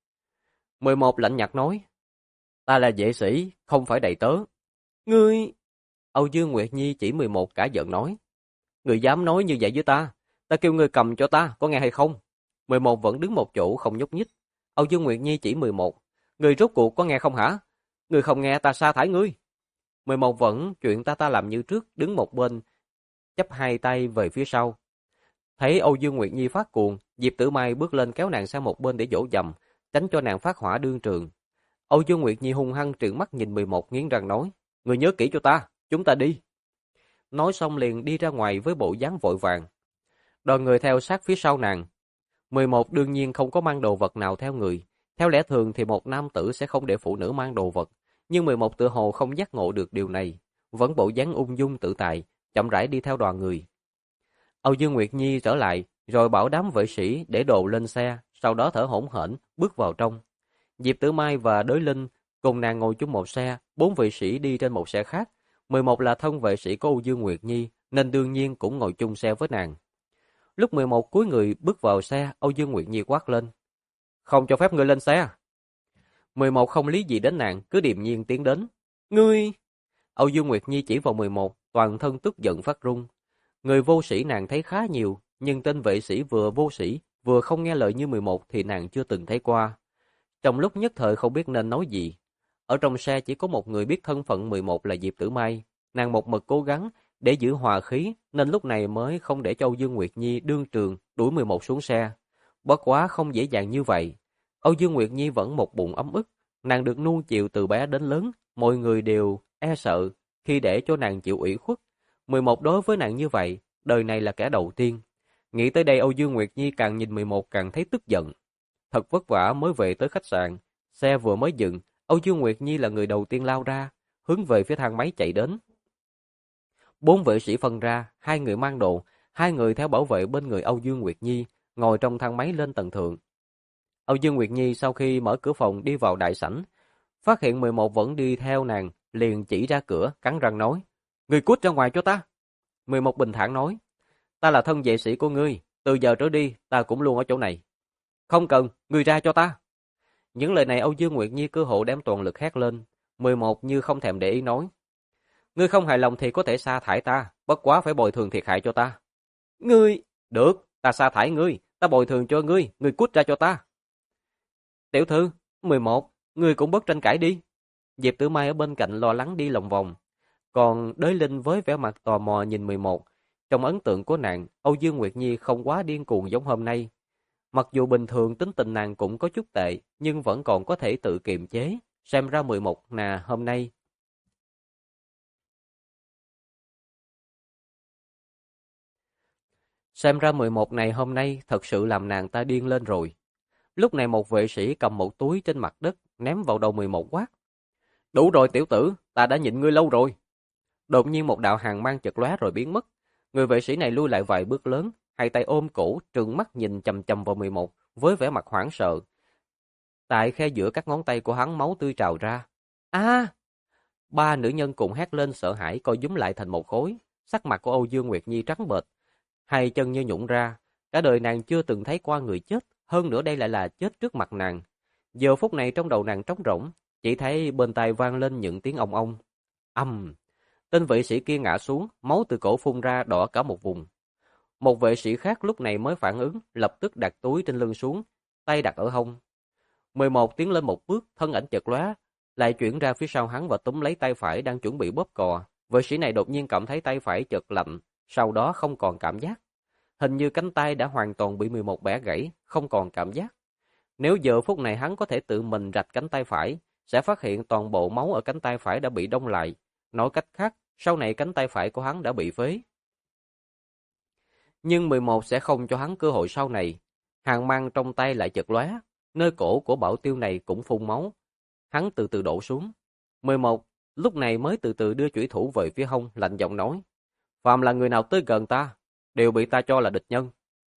11 lạnh nhạt nói, ta là vệ sĩ, không phải đầy tớ. Ngươi... Âu Dương Nguyệt Nhi chỉ 11 cả giận nói, ngươi dám nói như vậy với ta, ta kêu ngươi cầm cho ta, có nghe hay không? 11 vẫn đứng một chỗ không nhúc nhích. Âu Dương Nguyệt Nhi chỉ 11, ngươi rốt cuộc có nghe không hả? Ngươi không nghe ta sa thải ngươi. 11 vẫn chuyện ta làm như trước, đứng một bên, chắp hai tay về phía sau. Thấy Âu Dương Nguyệt Nhi phát cuồng, Diệp Tử Mai bước lên kéo nàng sang một bên để dỗ dầm, tránh cho nàng phát hỏa đương trường. Âu Dương Nguyệt Nhi hung hăng trợn mắt nhìn 11 nghiến răng nói, người nhớ kỹ cho ta, chúng ta đi. Nói xong liền đi ra ngoài với bộ dáng vội vàng. Đoàn người theo sát phía sau nàng. 11 đương nhiên không có mang đồ vật nào theo người. Theo lẽ thường thì một nam tử sẽ không để phụ nữ mang đồ vật. Nhưng 11 tự hồ không giác ngộ được điều này. Vẫn bộ dáng ung dung tự tại, chậm rãi đi theo đoàn người. Âu Dương Nguyệt Nhi trở lại, rồi bảo đám vệ sĩ để đồ lên xe, sau đó thở hổn hển bước vào trong. Diệp Tử Mai và Đới Linh cùng nàng ngồi chung một xe, 4 vệ sĩ đi trên một xe khác. 11 là thân vệ sĩ của Âu Dương Nguyệt Nhi, nên đương nhiên cũng ngồi chung xe với nàng. Lúc 11 cuối người bước vào xe, Âu Dương Nguyệt Nhi quát lên. Không cho phép ngươi lên xe. 11 không lý gì đến nàng, cứ điềm nhiên tiến đến. Ngươi... Âu Dương Nguyệt Nhi chỉ vào 11, toàn thân tức giận phát run. Người vô sĩ nàng thấy khá nhiều, nhưng tên vệ sĩ vừa vô sĩ, vừa không nghe lời như 11 thì nàng chưa từng thấy qua. Trong lúc nhất thời không biết nên nói gì. Ở trong xe chỉ có một người biết thân phận 11 là Diệp Tử Mai. Nàng một mực cố gắng để giữ hòa khí nên lúc này mới không để cho Âu Dương Nguyệt Nhi đương trường đuổi 11 xuống xe. Bất quá không dễ dàng như vậy. Âu Dương Nguyệt Nhi vẫn một bụng ấm ức. Nàng được nuông chiều từ bé đến lớn. Mọi người đều e sợ khi để cho nàng chịu ủy khuất. 11 đối với nàng như vậy, đời này là kẻ đầu tiên. Nghĩ tới đây Âu Dương Nguyệt Nhi càng nhìn 11 càng thấy tức giận. Thật vất vả mới về tới khách sạn. Xe vừa mới dừng, Âu Dương Nguyệt Nhi là người đầu tiên lao ra, hướng về phía thang máy chạy đến. 4 vệ sĩ phân ra, 2 người mang đồ, 2 người theo bảo vệ bên người Âu Dương Nguyệt Nhi, ngồi trong thang máy lên tầng thượng. Âu Dương Nguyệt Nhi sau khi mở cửa phòng đi vào đại sảnh, phát hiện 11 vẫn đi theo nàng, liền chỉ ra cửa, cắn răng nói, người cút ra ngoài cho ta. 11 bình thản nói, ta là thân vệ sĩ của ngươi, từ giờ trở đi, ta cũng luôn ở chỗ này. Không cần, ngươi ra cho ta. Những lời này Âu Dương Nguyệt Nhi cơ hộ đem toàn lực hét lên. 11 như không thèm để ý nói, ngươi không hài lòng thì có thể sa thải ta, bất quá phải bồi thường thiệt hại cho ta. Ngươi, được, ta sa thải ngươi, ta bồi thường cho ngươi, ngươi cút ra cho ta. Tiểu thư, 11, ngươi cũng bớt tranh cãi đi. Diệp Tử Mai ở bên cạnh lo lắng đi lòng vòng, còn Đới Linh với vẻ mặt tò mò nhìn 11. Trong ấn tượng của nàng, Âu Dương Nguyệt Nhi không quá điên cuồng giống hôm nay. Mặc dù bình thường tính tình nàng cũng có chút tệ, nhưng vẫn còn có thể tự kiềm chế, xem ra 11 nà hôm nay. Xem ra 11 này hôm nay thật sự làm nàng ta điên lên rồi. Lúc này một vệ sĩ cầm một túi trên mặt đất, ném vào đầu 11 quát. Đủ rồi tiểu tử, ta đã nhịn ngươi lâu rồi. Đột nhiên một đạo hàn mang chợt lóe rồi biến mất. Người vệ sĩ này lui lại vài bước lớn, hai tay ôm cổ, trừng mắt nhìn chằm chằm vào 11 với vẻ mặt hoảng sợ. Tại khe giữa các ngón tay của hắn máu tươi trào ra. A! Ba nữ nhân cùng hét lên sợ hãi co giúm lại thành một khối, sắc mặt của Âu Dương Nguyệt Nhi trắng bệch, hai chân như nhũn ra, cả đời nàng chưa từng thấy qua người chết, hơn nữa đây lại là chết trước mặt nàng. Giờ phút này trong đầu nàng trống rỗng, chỉ thấy bên tai vang lên những tiếng ong ong. Ầm! Tên vệ sĩ kia ngã xuống, máu từ cổ phun ra đỏ cả một vùng. Một vệ sĩ khác lúc này mới phản ứng, lập tức đặt túi trên lưng xuống, tay đặt ở hông. 11 tiến lên một bước, thân ảnh chợt lóe, lại chuyển ra phía sau hắn và túm lấy tay phải đang chuẩn bị bóp cò. Vệ sĩ này đột nhiên cảm thấy tay phải chợt lạnh, sau đó không còn cảm giác. Hình như cánh tay đã hoàn toàn bị 11 bẻ gãy, không còn cảm giác. Nếu giờ phút này hắn có thể tự mình rạch cánh tay phải, sẽ phát hiện toàn bộ máu ở cánh tay phải đã bị đông lại. Nói cách khác, sau này cánh tay phải của hắn đã bị phế. Nhưng 11 sẽ không cho hắn cơ hội sau này. Hàn mang trong tay lại chợt lóe, Nơi cổ của Bảo Tiêu này cũng phun máu. Hắn từ từ đổ xuống. 11 lúc này mới từ từ đưa chủy thủ về phía hông, lạnh giọng nói: "Phàm là người nào tới gần ta, đều bị ta cho là địch nhân."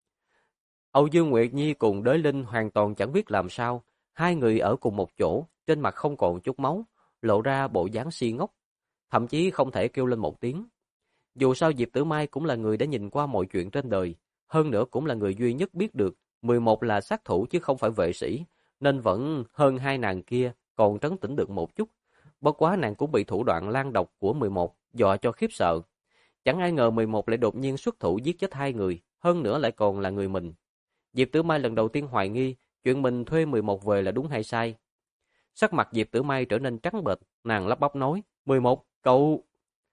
Âu Dương Nguyệt Nhi cùng Đới Linh hoàn toàn chẳng biết làm sao, hai người ở cùng một chỗ, trên mặt không còn chút máu, lộ ra bộ dáng si ngốc, thậm chí không thể kêu lên một tiếng. Dù sao Diệp Tử Mai cũng là người đã nhìn qua mọi chuyện trên đời, hơn nữa cũng là người duy nhất biết được 11 là sát thủ chứ không phải vệ sĩ, nên vẫn hơn hai nàng kia còn trấn tĩnh được một chút. Bất quá nàng cũng bị thủ đoạn lan độc của 11 dọa cho khiếp sợ. Chẳng ai ngờ 11 lại đột nhiên xuất thủ giết chết hai người, hơn nữa lại còn là người mình. Diệp Tử Mai lần đầu tiên hoài nghi chuyện mình thuê 11 về là đúng hay sai. Sắc mặt Diệp Tử Mai trở nên trắng bệch, nàng lắp bắp nói: "11, cậu..."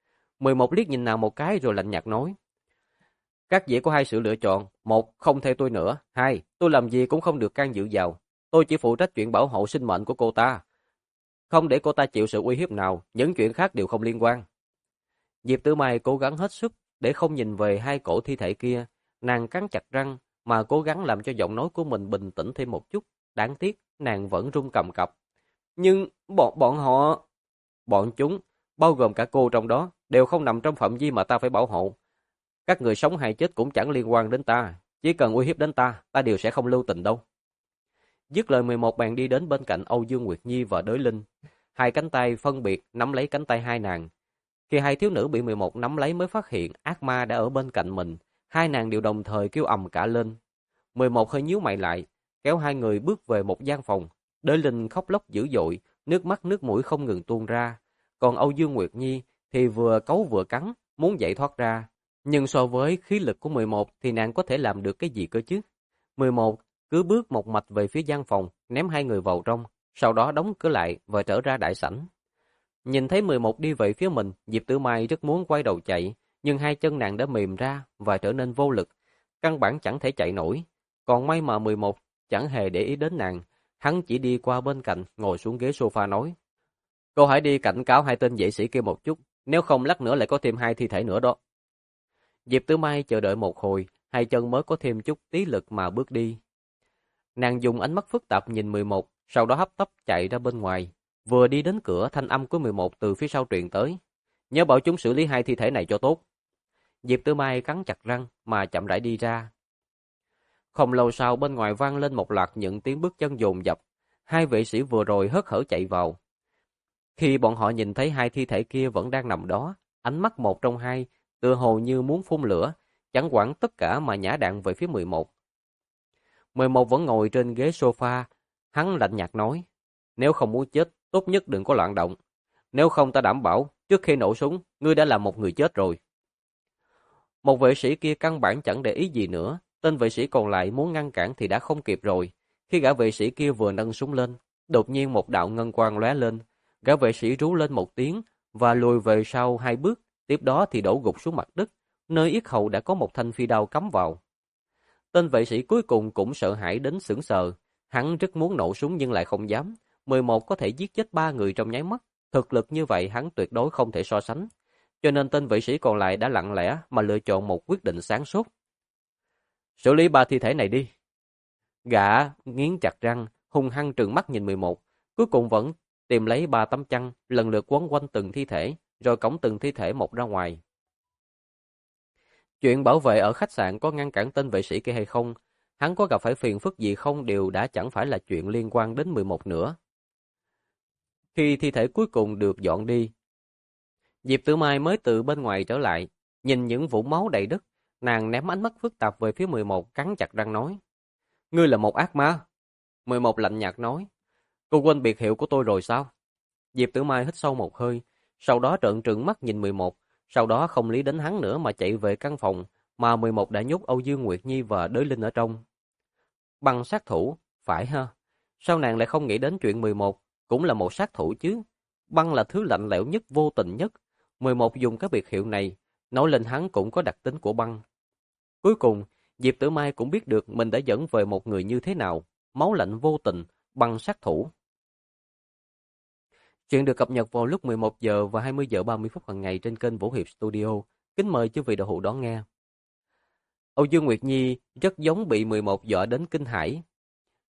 11 liếc nhìn nàng một cái rồi lạnh nhạt nói: "Các dễ có hai sự lựa chọn, một, không theo tôi nữa, hai, tôi làm gì cũng không được can dự vào. Tôi chỉ phụ trách chuyện bảo hộ sinh mệnh của cô ta, không để cô ta chịu sự uy hiếp nào, những chuyện khác đều không liên quan." Diệp Tử Mai cố gắng hết sức để không nhìn về hai cổ thi thể kia, nàng cắn chặt răng mà cố gắng làm cho giọng nói của mình bình tĩnh thêm một chút, đáng tiếc nàng vẫn run cầm cập. "Nhưng bọn họ, bọn chúng, bao gồm cả cô trong đó, đều không nằm trong phạm vi mà ta phải bảo hộ. Các người sống hay chết cũng chẳng liên quan đến ta, chỉ cần uy hiếp đến ta, ta đều sẽ không lưu tình đâu." Dứt lời 11 bèn đi đến bên cạnh Âu Dương Nguyệt Nhi và Đới Linh, hai cánh tay phân biệt nắm lấy cánh tay hai nàng. Khi hai thiếu nữ bị 11 nắm lấy mới phát hiện ác ma đã ở bên cạnh mình, hai nàng đều đồng thời kêu ầm cả lên. 11 hơi nhíu mày lại, kéo hai người bước về một gian phòng. Đới Linh khóc lóc dữ dội, nước mắt nước mũi không ngừng tuôn ra. Còn Âu Dương Nguyệt Nhi thì vừa cấu vừa cắn, muốn chạy thoát ra. Nhưng so với khí lực của 11 thì nàng có thể làm được cái gì cơ chứ? 11 cứ bước một mạch về phía gian phòng, ném hai người vào trong, sau đó đóng cửa lại và trở ra đại sảnh. Nhìn thấy 11 đi về phía mình, Diệp Tử Mai rất muốn quay đầu chạy, nhưng hai chân nàng đã mềm ra và trở nên vô lực, căn bản chẳng thể chạy nổi. Còn may mà 11 chẳng hề để ý đến nàng, hắn chỉ đi qua bên cạnh, ngồi xuống ghế sofa nói: "Cô hãy đi cảnh cáo hai tên vệ sĩ kia một chút, nếu không lát nữa lại có thêm hai thi thể nữa đó." Diệp Tử Mai chờ đợi một hồi, hai chân mới có thêm chút tí lực mà bước đi. Nàng dùng ánh mắt phức tạp nhìn 11, sau đó hấp tấp chạy ra bên ngoài. Vừa đi đến cửa, thanh âm của 11 từ phía sau truyền tới: "Nhớ bảo chúng xử lý hai thi thể này cho tốt." Diệp Tử Mai cắn chặt răng mà chậm rãi đi ra. Không lâu sau bên ngoài vang lên một loạt những tiếng bước chân dồn dập. Hai vệ sĩ vừa rồi hớt hở chạy vào. Khi bọn họ nhìn thấy hai thi thể kia vẫn đang nằm đó, ánh mắt một trong hai tựa hồ như muốn phun lửa, chẳng quản tất cả mà nhả đạn về phía 11. 11 vẫn ngồi trên ghế sofa, hắn lạnh nhạt nói: "Nếu không muốn chết, tốt nhất đừng có loạn động. Nếu không ta đảm bảo, trước khi nổ súng, ngươi đã là một người chết rồi." Một vệ sĩ kia căn bản chẳng để ý gì nữa, tên vệ sĩ còn lại muốn ngăn cản thì đã không kịp rồi. Khi gã vệ sĩ kia vừa nâng súng lên, đột nhiên một đạo ngân quang lóe lên, gã vệ sĩ rú lên một tiếng và lùi về sau hai bước, tiếp đó thì đổ gục xuống mặt đất, nơi yết hầu đã có một thanh phi đao cắm vào. Tên vệ sĩ cuối cùng cũng sợ hãi đến sững sờ, hắn rất muốn nổ súng nhưng lại không dám. 11 có thể giết chết 3 người trong nháy mắt, thực lực như vậy hắn tuyệt đối không thể so sánh. Cho nên tên vệ sĩ còn lại đã lặng lẽ mà lựa chọn một quyết định sáng suốt. "Xử lý 3 thi thể này đi." Gã nghiến chặt răng, hung hăng trừng mắt nhìn 11, cuối cùng vẫn tìm lấy 3 tấm chăn, lần lượt quấn quanh từng thi thể, rồi cõng từng thi thể một ra ngoài. Chuyện bảo vệ ở khách sạn có ngăn cản tên vệ sĩ kia hay không, hắn có gặp phải phiền phức gì không đều đã chẳng phải là chuyện liên quan đến 11 nữa. Khi thi thể cuối cùng được dọn đi, Diệp Tử Mai mới từ bên ngoài trở lại, nhìn những vũng máu đầy đất, nàng ném ánh mắt phức tạp về phía 11, cắn chặt răng nói: "Ngươi là một ác ma." 11 lạnh nhạt nói: "Cô quên biệt hiệu của tôi rồi sao?" Diệp Tử Mai hít sâu một hơi, sau đó trợn trừng mắt nhìn 11, sau đó không lý đến hắn nữa mà chạy về căn phòng mà 11 đã nhốt Âu Dương Nguyệt Nhi và Đới Linh ở trong. Băng sát thủ, phải ha? Sao nàng lại không nghĩ đến chuyện 11 cũng là một sát thủ chứ? Băng là thứ lạnh lẽo nhất, vô tình nhất. 11 dùng cái biệt hiệu này, nói lên hắn cũng có đặc tính của băng. Cuối cùng, Diệp Tử Mai cũng biết được mình đã dẫn về một người như thế nào, máu lạnh vô tình, băng sát thủ. Chuyện được cập nhật vào lúc 11 giờ và 20 giờ 30 phút hàng ngày trên kênh Vũ Hiệp Studio. Kính mời quý vị đạo hữu đón nghe. Âu Dương Nguyệt Nhi rất giống bị 11 dọa đến kinh hãi.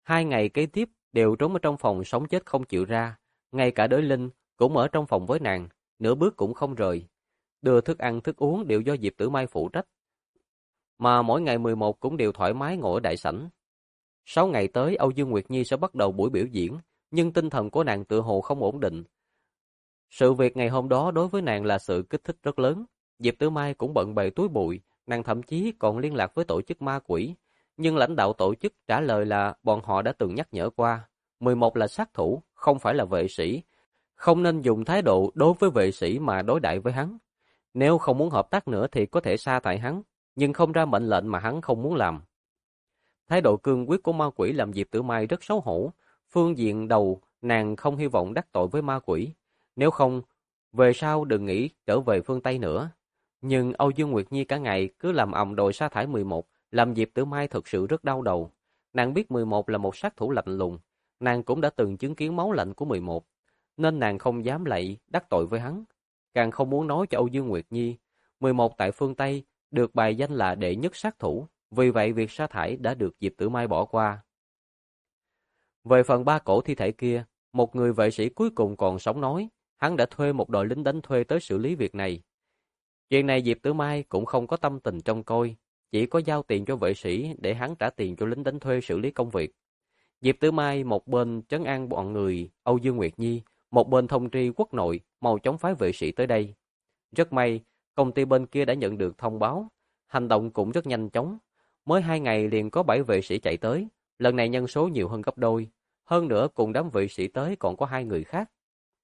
2 ngày kế tiếp đều trốn ở trong phòng sống chết không chịu ra, ngay cả Đới Linh cũng ở trong phòng với nàng, nửa bước cũng không rời. Đưa thức ăn thức uống đều do Diệp Tử Mai phụ trách, mà mỗi ngày 11 cũng đều thoải mái ngồi ở đại sảnh. 6 ngày tới Âu Dương Nguyệt Nhi sẽ bắt đầu buổi biểu diễn, nhưng tinh thần của nàng tựa hồ không ổn định. Sự việc ngày hôm đó đối với nàng là sự kích thích rất lớn. Diệp Tử Mai cũng bận bề túi bụi, nàng thậm chí còn liên lạc với tổ chức ma quỷ. Nhưng lãnh đạo tổ chức trả lời là bọn họ đã từng nhắc nhở qua. 11 là sát thủ, không phải là vệ sĩ. Không nên dùng thái độ đối với vệ sĩ mà đối đãi với hắn. Nếu không muốn hợp tác nữa thì có thể sa thải hắn, nhưng không ra mệnh lệnh mà hắn không muốn làm. Thái độ cương quyết của ma quỷ làm Diệp Tử Mai rất xấu hổ. Phương diện đầu, nàng không hy vọng đắc tội với ma quỷ. Nếu không, về sau đừng nghĩ trở về phương Tây nữa. Nhưng Âu Dương Nguyệt Nhi cả ngày cứ làm ầm đòi sa thải 11, làm Diệp Tử Mai thực sự rất đau đầu. Nàng biết 11 là một sát thủ lạnh lùng, nàng cũng đã từng chứng kiến máu lạnh của 11, nên nàng không dám lại đắc tội với hắn. Càng không muốn nói cho Âu Dương Nguyệt Nhi, 11 tại phương Tây được bài danh là đệ nhất sát thủ, vì vậy việc sa thải đã được Diệp Tử Mai bỏ qua. Về phần 3 cổ thi thể kia, một người vệ sĩ cuối cùng còn sống nói, hắn đã thuê một đội lính đánh thuê tới xử lý việc này. Chuyện này Diệp Tử Mai cũng không có tâm tình trông coi, chỉ có giao tiền cho vệ sĩ để hắn trả tiền cho lính đánh thuê xử lý công việc. Diệp Tử Mai một bên trấn an bọn người Âu Dương Nguyệt Nhi, một bên thông tri quốc nội mau chóng phái vệ sĩ tới đây. Rất may, công ty bên kia đã nhận được thông báo, hành động cũng rất nhanh chóng. Mới 2 ngày liền có 7 vệ sĩ chạy tới, lần này nhân số nhiều hơn gấp đôi. Hơn nữa cùng đám vệ sĩ tới còn có 2 người khác.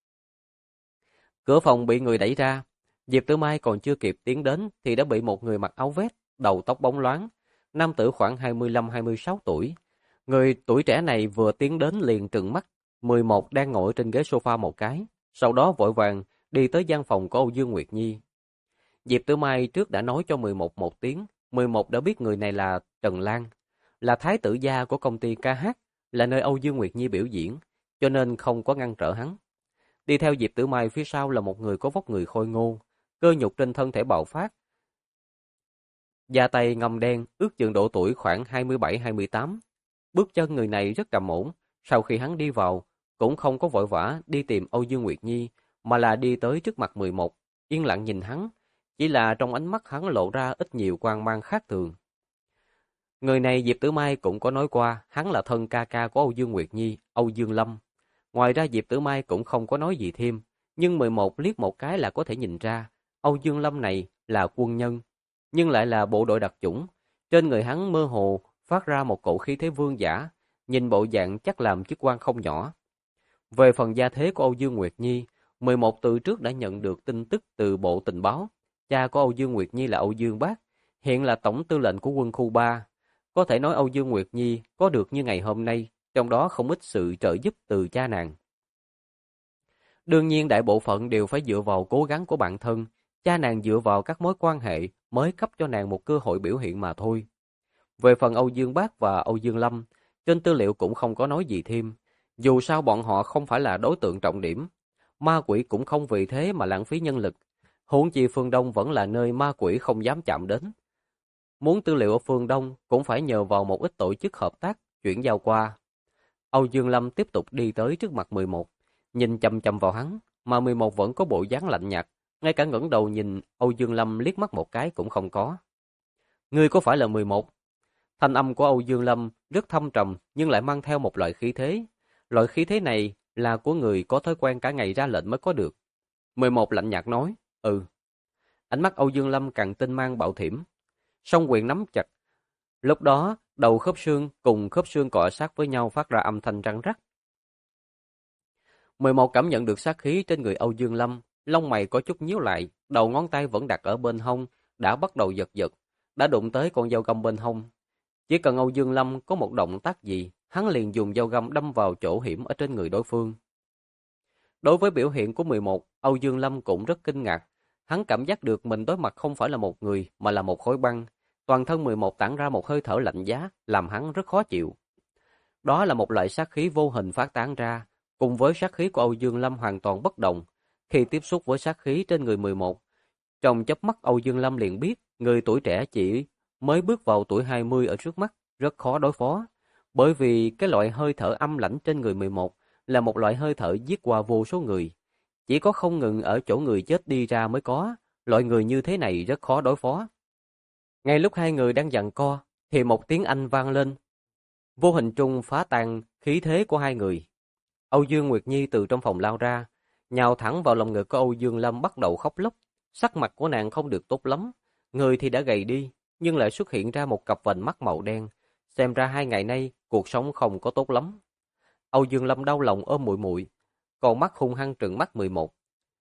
Cửa phòng bị người đẩy ra, Diệp Tử Mai còn chưa kịp tiến đến thì đã bị một người mặc áo vest, đầu tóc bóng loáng, nam tử khoảng 25-26 tuổi. Người tuổi trẻ này vừa tiến đến liền trừng mắt, 11 đang ngồi trên ghế sofa một cái, sau đó vội vàng đi tới gian phòng của Âu Dương Nguyệt Nhi. Diệp Tử Mai trước đã nói cho 11 một tiếng, 11 đã biết người này là Trần Lan, là thái tử gia của công ty ca hát, là nơi Âu Dương Nguyệt Nhi biểu diễn, cho nên không có ngăn trở hắn. Đi theo Diệp Tử Mai phía sau là một người có vóc người khôi ngô, cơ nhục trên thân thể bạo phát. Da tay ngăm đen, ước chừng độ tuổi khoảng 27-28. Bước chân người này rất trầm ổn, sau khi hắn đi vào, cũng không có vội vã đi tìm Âu Dương Nguyệt Nhi, mà là đi tới trước mặt 11, yên lặng nhìn hắn, chỉ là trong ánh mắt hắn lộ ra ít nhiều quang mang khác thường. Người này Diệp Tử Mai cũng có nói qua, hắn là thân ca ca của Âu Dương Nguyệt Nhi, Âu Dương Lâm. Ngoài ra Diệp Tử Mai cũng không có nói gì thêm, nhưng 11 liếc một cái là có thể nhìn ra, Âu Dương Lâm này là quân nhân, nhưng lại là bộ đội đặc chủng. Trên người hắn mơ hồ phát ra một cổ khí thế vương giả, nhìn bộ dạng chắc làm chức quan không nhỏ. Về phần gia thế của Âu Dương Nguyệt Nhi, 11 từ trước đã nhận được tin tức từ Bộ Tình báo. Cha của Âu Dương Nguyệt Nhi là Âu Dương Bác, hiện là tổng tư lệnh của quân khu 3. Có thể nói Âu Dương Nguyệt Nhi có được như ngày hôm nay, trong đó không ít sự trợ giúp từ cha nàng. Đương nhiên đại bộ phận đều phải dựa vào cố gắng của bản thân, cha nàng dựa vào các mối quan hệ mới cấp cho nàng một cơ hội biểu hiện mà thôi. Về phần Âu Dương Bác và Âu Dương Lâm, trên tư liệu cũng không có nói gì thêm, dù sao bọn họ không phải là đối tượng trọng điểm. Ma quỷ cũng không vì thế mà lãng phí nhân lực, huống chi phương Đông vẫn là nơi ma quỷ không dám chạm đến. Muốn tư liệu ở phương Đông cũng phải nhờ vào một ít tổ chức hợp tác, chuyển giao qua. Âu Dương Lâm tiếp tục đi tới trước mặt 11, nhìn chằm chằm vào hắn, mà 11 vẫn có bộ dáng lạnh nhạt, ngay cả ngẩng đầu nhìn Âu Dương Lâm liếc mắt một cái cũng không có. Ngươi có phải là 11? Thanh âm của Âu Dương Lâm rất thâm trầm nhưng lại mang theo một loại khí thế. Loại khí thế này là của người có thói quen cả ngày ra lệnh mới có được. 11 lạnh nhạt nói, ừ. Ánh mắt Âu Dương Lâm càng tinh mang bạo thiểm. Song quyền nắm chặt. Lúc đó, đầu khớp xương cùng khớp xương cọ sát với nhau phát ra âm thanh răng rắc. 11 cảm nhận được sát khí trên người Âu Dương Lâm, lông mày có chút nhíu lại, đầu ngón tay vẫn đặt ở bên hông, đã bắt đầu giật giật, đã đụng tới con dao găm bên hông. Chỉ cần Âu Dương Lâm có một động tác gì, hắn liền dùng dao găm đâm vào chỗ hiểm ở trên người đối phương. Đối với biểu hiện của 11, Âu Dương Lâm cũng rất kinh ngạc. Hắn cảm giác được mình đối mặt không phải là một người, mà là một khối băng. Toàn thân 11 tản ra một hơi thở lạnh giá, làm hắn rất khó chịu. Đó là một loại sát khí vô hình phát tán ra, cùng với sát khí của Âu Dương Lâm hoàn toàn bất đồng. Khi tiếp xúc với sát khí trên người 11, trong chớp mắt Âu Dương Lâm liền biết, người tuổi trẻ chỉ mới bước vào tuổi 20 ở trước mắt, rất khó đối phó. Bởi vì cái loại hơi thở âm lãnh trên người 11 là một loại hơi thở giết qua vô số người. Chỉ có không ngừng ở chỗ người chết đi ra mới có, loại người như thế này rất khó đối phó. Ngay lúc hai người đang giằng co, thì một tiếng Anh vang lên, vô hình trung phá tan khí thế của hai người. Âu Dương Nguyệt Nhi từ trong phòng lao ra, nhào thẳng vào lòng ngực của Âu Dương Lâm bắt đầu khóc lóc. Sắc mặt của nàng không được tốt lắm, người thì đã gầy đi, nhưng lại xuất hiện ra một cặp vành mắt màu đen. Xem ra 2 ngày nay, cuộc sống không có tốt lắm. Âu Dương Lâm đau lòng ôm muội muội, còn mắt hung hăng trừng mắt 11.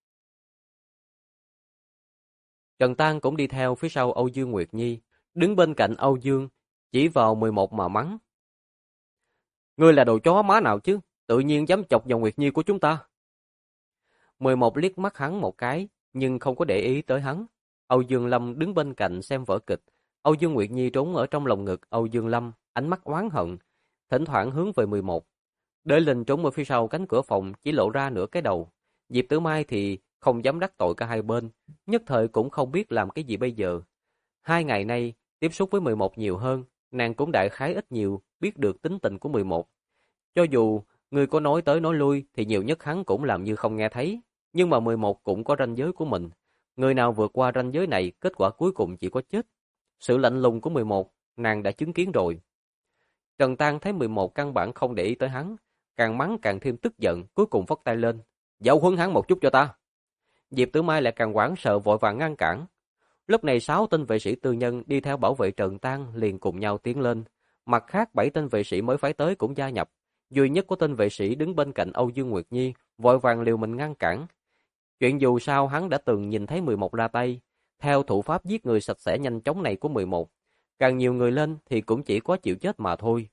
Trần Tan cũng đi theo phía sau Âu Dương Nguyệt Nhi, đứng bên cạnh Âu Dương, chỉ vào 11 mà mắng. Ngươi là đồ chó má nào chứ, tự nhiên dám chọc vào Nguyệt Nhi của chúng ta. 11 liếc mắt hắn một cái, nhưng không có để ý tới hắn. Âu Dương Lâm đứng bên cạnh xem vở kịch. Âu Dương Nguyệt Nhi trốn ở trong lồng ngực Âu Dương Lâm, ánh mắt oán hận, thỉnh thoảng hướng về 11. Đới Linh trốn ở phía sau cánh cửa phòng, chỉ lộ ra nửa cái đầu. Diệp Tử Mai thì không dám đắc tội cả hai bên, nhất thời cũng không biết làm cái gì bây giờ. 2 ngày nay, tiếp xúc với 11 nhiều hơn, nàng cũng đại khái ít nhiều biết được tính tình của 11. Cho dù người có nói tới nói lui thì nhiều nhất hắn cũng làm như không nghe thấy, nhưng mà 11 cũng có ranh giới của mình. Người nào vượt qua ranh giới này, kết quả cuối cùng chỉ có chết. Sự lạnh lùng của 11, nàng đã chứng kiến rồi. Trần Tan thấy 11 căn bản không để ý tới hắn, càng mắng càng thêm tức giận, cuối cùng phất tay lên. Giáo huấn hắn một chút cho ta. Diệp Tử Mai lại càng hoảng sợ vội vàng ngăn cản. Lúc này 6 tên vệ sĩ tư nhân đi theo bảo vệ Trần Tan liền cùng nhau tiến lên. Mặt khác 7 tên vệ sĩ mới phái tới cũng gia nhập. Duy nhất có tên vệ sĩ đứng bên cạnh Âu Dương Nguyệt Nhi, vội vàng liều mình ngăn cản. Chuyện dù sao hắn đã từng nhìn thấy 11 ra tay, theo thủ pháp giết người sạch sẽ nhanh chóng này của 11. Càng nhiều người lên thì cũng chỉ có chịu chết mà thôi.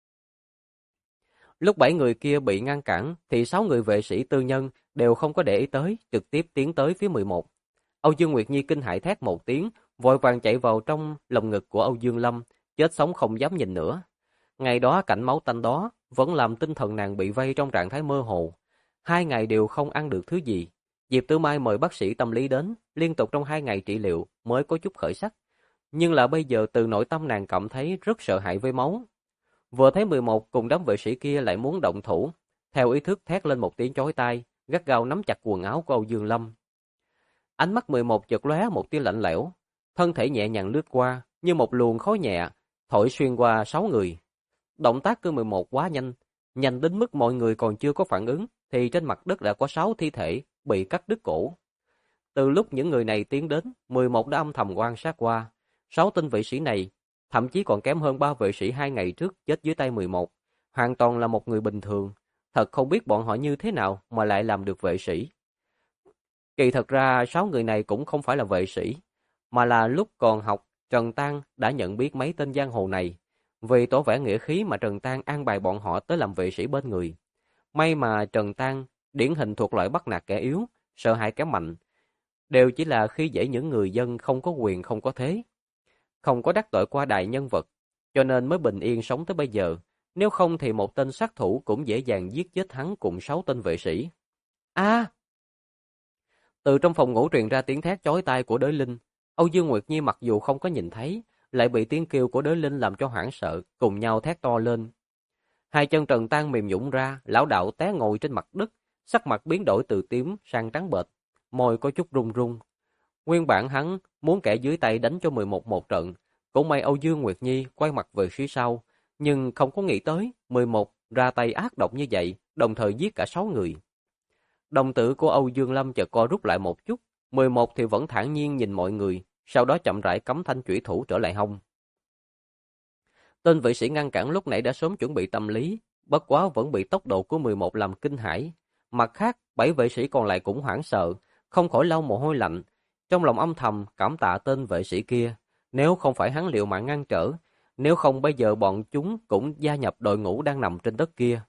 Lúc 7 người kia bị ngăn cản thì 6 người vệ sĩ tư nhân đều không có để ý tới, trực tiếp tiến tới phía 11. Âu Dương Nguyệt Nhi kinh hãi thét một tiếng, vội vàng chạy vào trong lồng ngực của Âu Dương Lâm, chết sống không dám nhìn nữa. Ngày đó cảnh máu tanh đó vẫn làm tinh thần nàng bị vây trong trạng thái mơ hồ. 2 ngày đều không ăn được thứ gì. Diệp Tử Mai mời bác sĩ tâm lý đến, liên tục trong 2 ngày trị liệu mới có chút khởi sắc. Nhưng là bây giờ từ nội tâm nàng cảm thấy rất sợ hãi với máu. Vừa thấy 11 cùng đám vệ sĩ kia lại muốn động thủ, theo ý thức thét lên một tiếng chói tai, gắt gao nắm chặt quần áo của Âu Dương Lâm. Ánh mắt 11 chợt lóe một tia lạnh lẽo, thân thể nhẹ nhàng lướt qua, như một luồng khói nhẹ, thổi xuyên qua 6 người. Động tác của 11 quá nhanh, nhanh đến mức mọi người còn chưa có phản ứng, thì trên mặt đất đã có 6 thi thể bị cắt đứt cổ. Từ lúc những người này tiến đến, 11 đã âm thầm quan sát qua. 6 tên vệ sĩ này, thậm chí còn kém hơn 3 vệ sĩ 2 ngày trước chết dưới tay 11. Hoàn toàn là một người bình thường. Thật không biết bọn họ như thế nào mà lại làm được vệ sĩ. Kỳ thật ra 6 người này cũng không phải là vệ sĩ, mà là lúc còn học, Trần Tan đã nhận biết mấy tên giang hồ này. Vì tỏ vẻ nghĩa khí mà Trần Tan an bài bọn họ tới làm vệ sĩ bên người. May mà Trần Tan điển hình thuộc loại bắt nạt kẻ yếu, sợ hãi kẻ mạnh, đều chỉ là khi dễ những người dân không có quyền không có thế, không có đắc tội qua đại nhân vật, cho nên mới bình yên sống tới bây giờ. Nếu không thì một tên sát thủ cũng dễ dàng giết chết hắn cùng 6 tên vệ sĩ. A! Từ trong phòng ngủ truyền ra tiếng thét chói tai của Đới Linh. Âu Dương Nguyệt Nhi mặc dù không có nhìn thấy, lại bị tiếng kêu của Đới Linh làm cho hoảng sợ, cùng nhau thét to lên. Hai chân Trần Tan mềm nhũn ra, lão đạo té ngồi trên mặt đất, sắc mặt biến đổi từ tím sang trắng bệch, môi có chút run run. Nguyên bản hắn muốn kẻ dưới tay đánh cho 11 một trận, cũng may Âu Dương Nguyệt Nhi quay mặt về phía sau, nhưng không có nghĩ tới 11 ra tay ác độc như vậy, đồng thời giết cả 6 người. Đồng tử của Âu Dương Lâm chợt co rút lại một chút, 11 thì vẫn thản nhiên nhìn mọi người, sau đó chậm rãi cắm thanh chủy thủ trở lại hông. Tên vệ sĩ ngăn cản lúc nãy đã sớm chuẩn bị tâm lý, bất quá vẫn bị tốc độ của 11 làm kinh hãi. Mặt khác, 7 vệ sĩ còn lại cũng hoảng sợ, không khỏi lau mồ hôi lạnh, trong lòng âm thầm cảm tạ tên vệ sĩ kia, nếu không phải hắn liệu mạng ngăn trở, nếu không bây giờ bọn chúng cũng gia nhập đội ngũ đang nằm trên đất kia.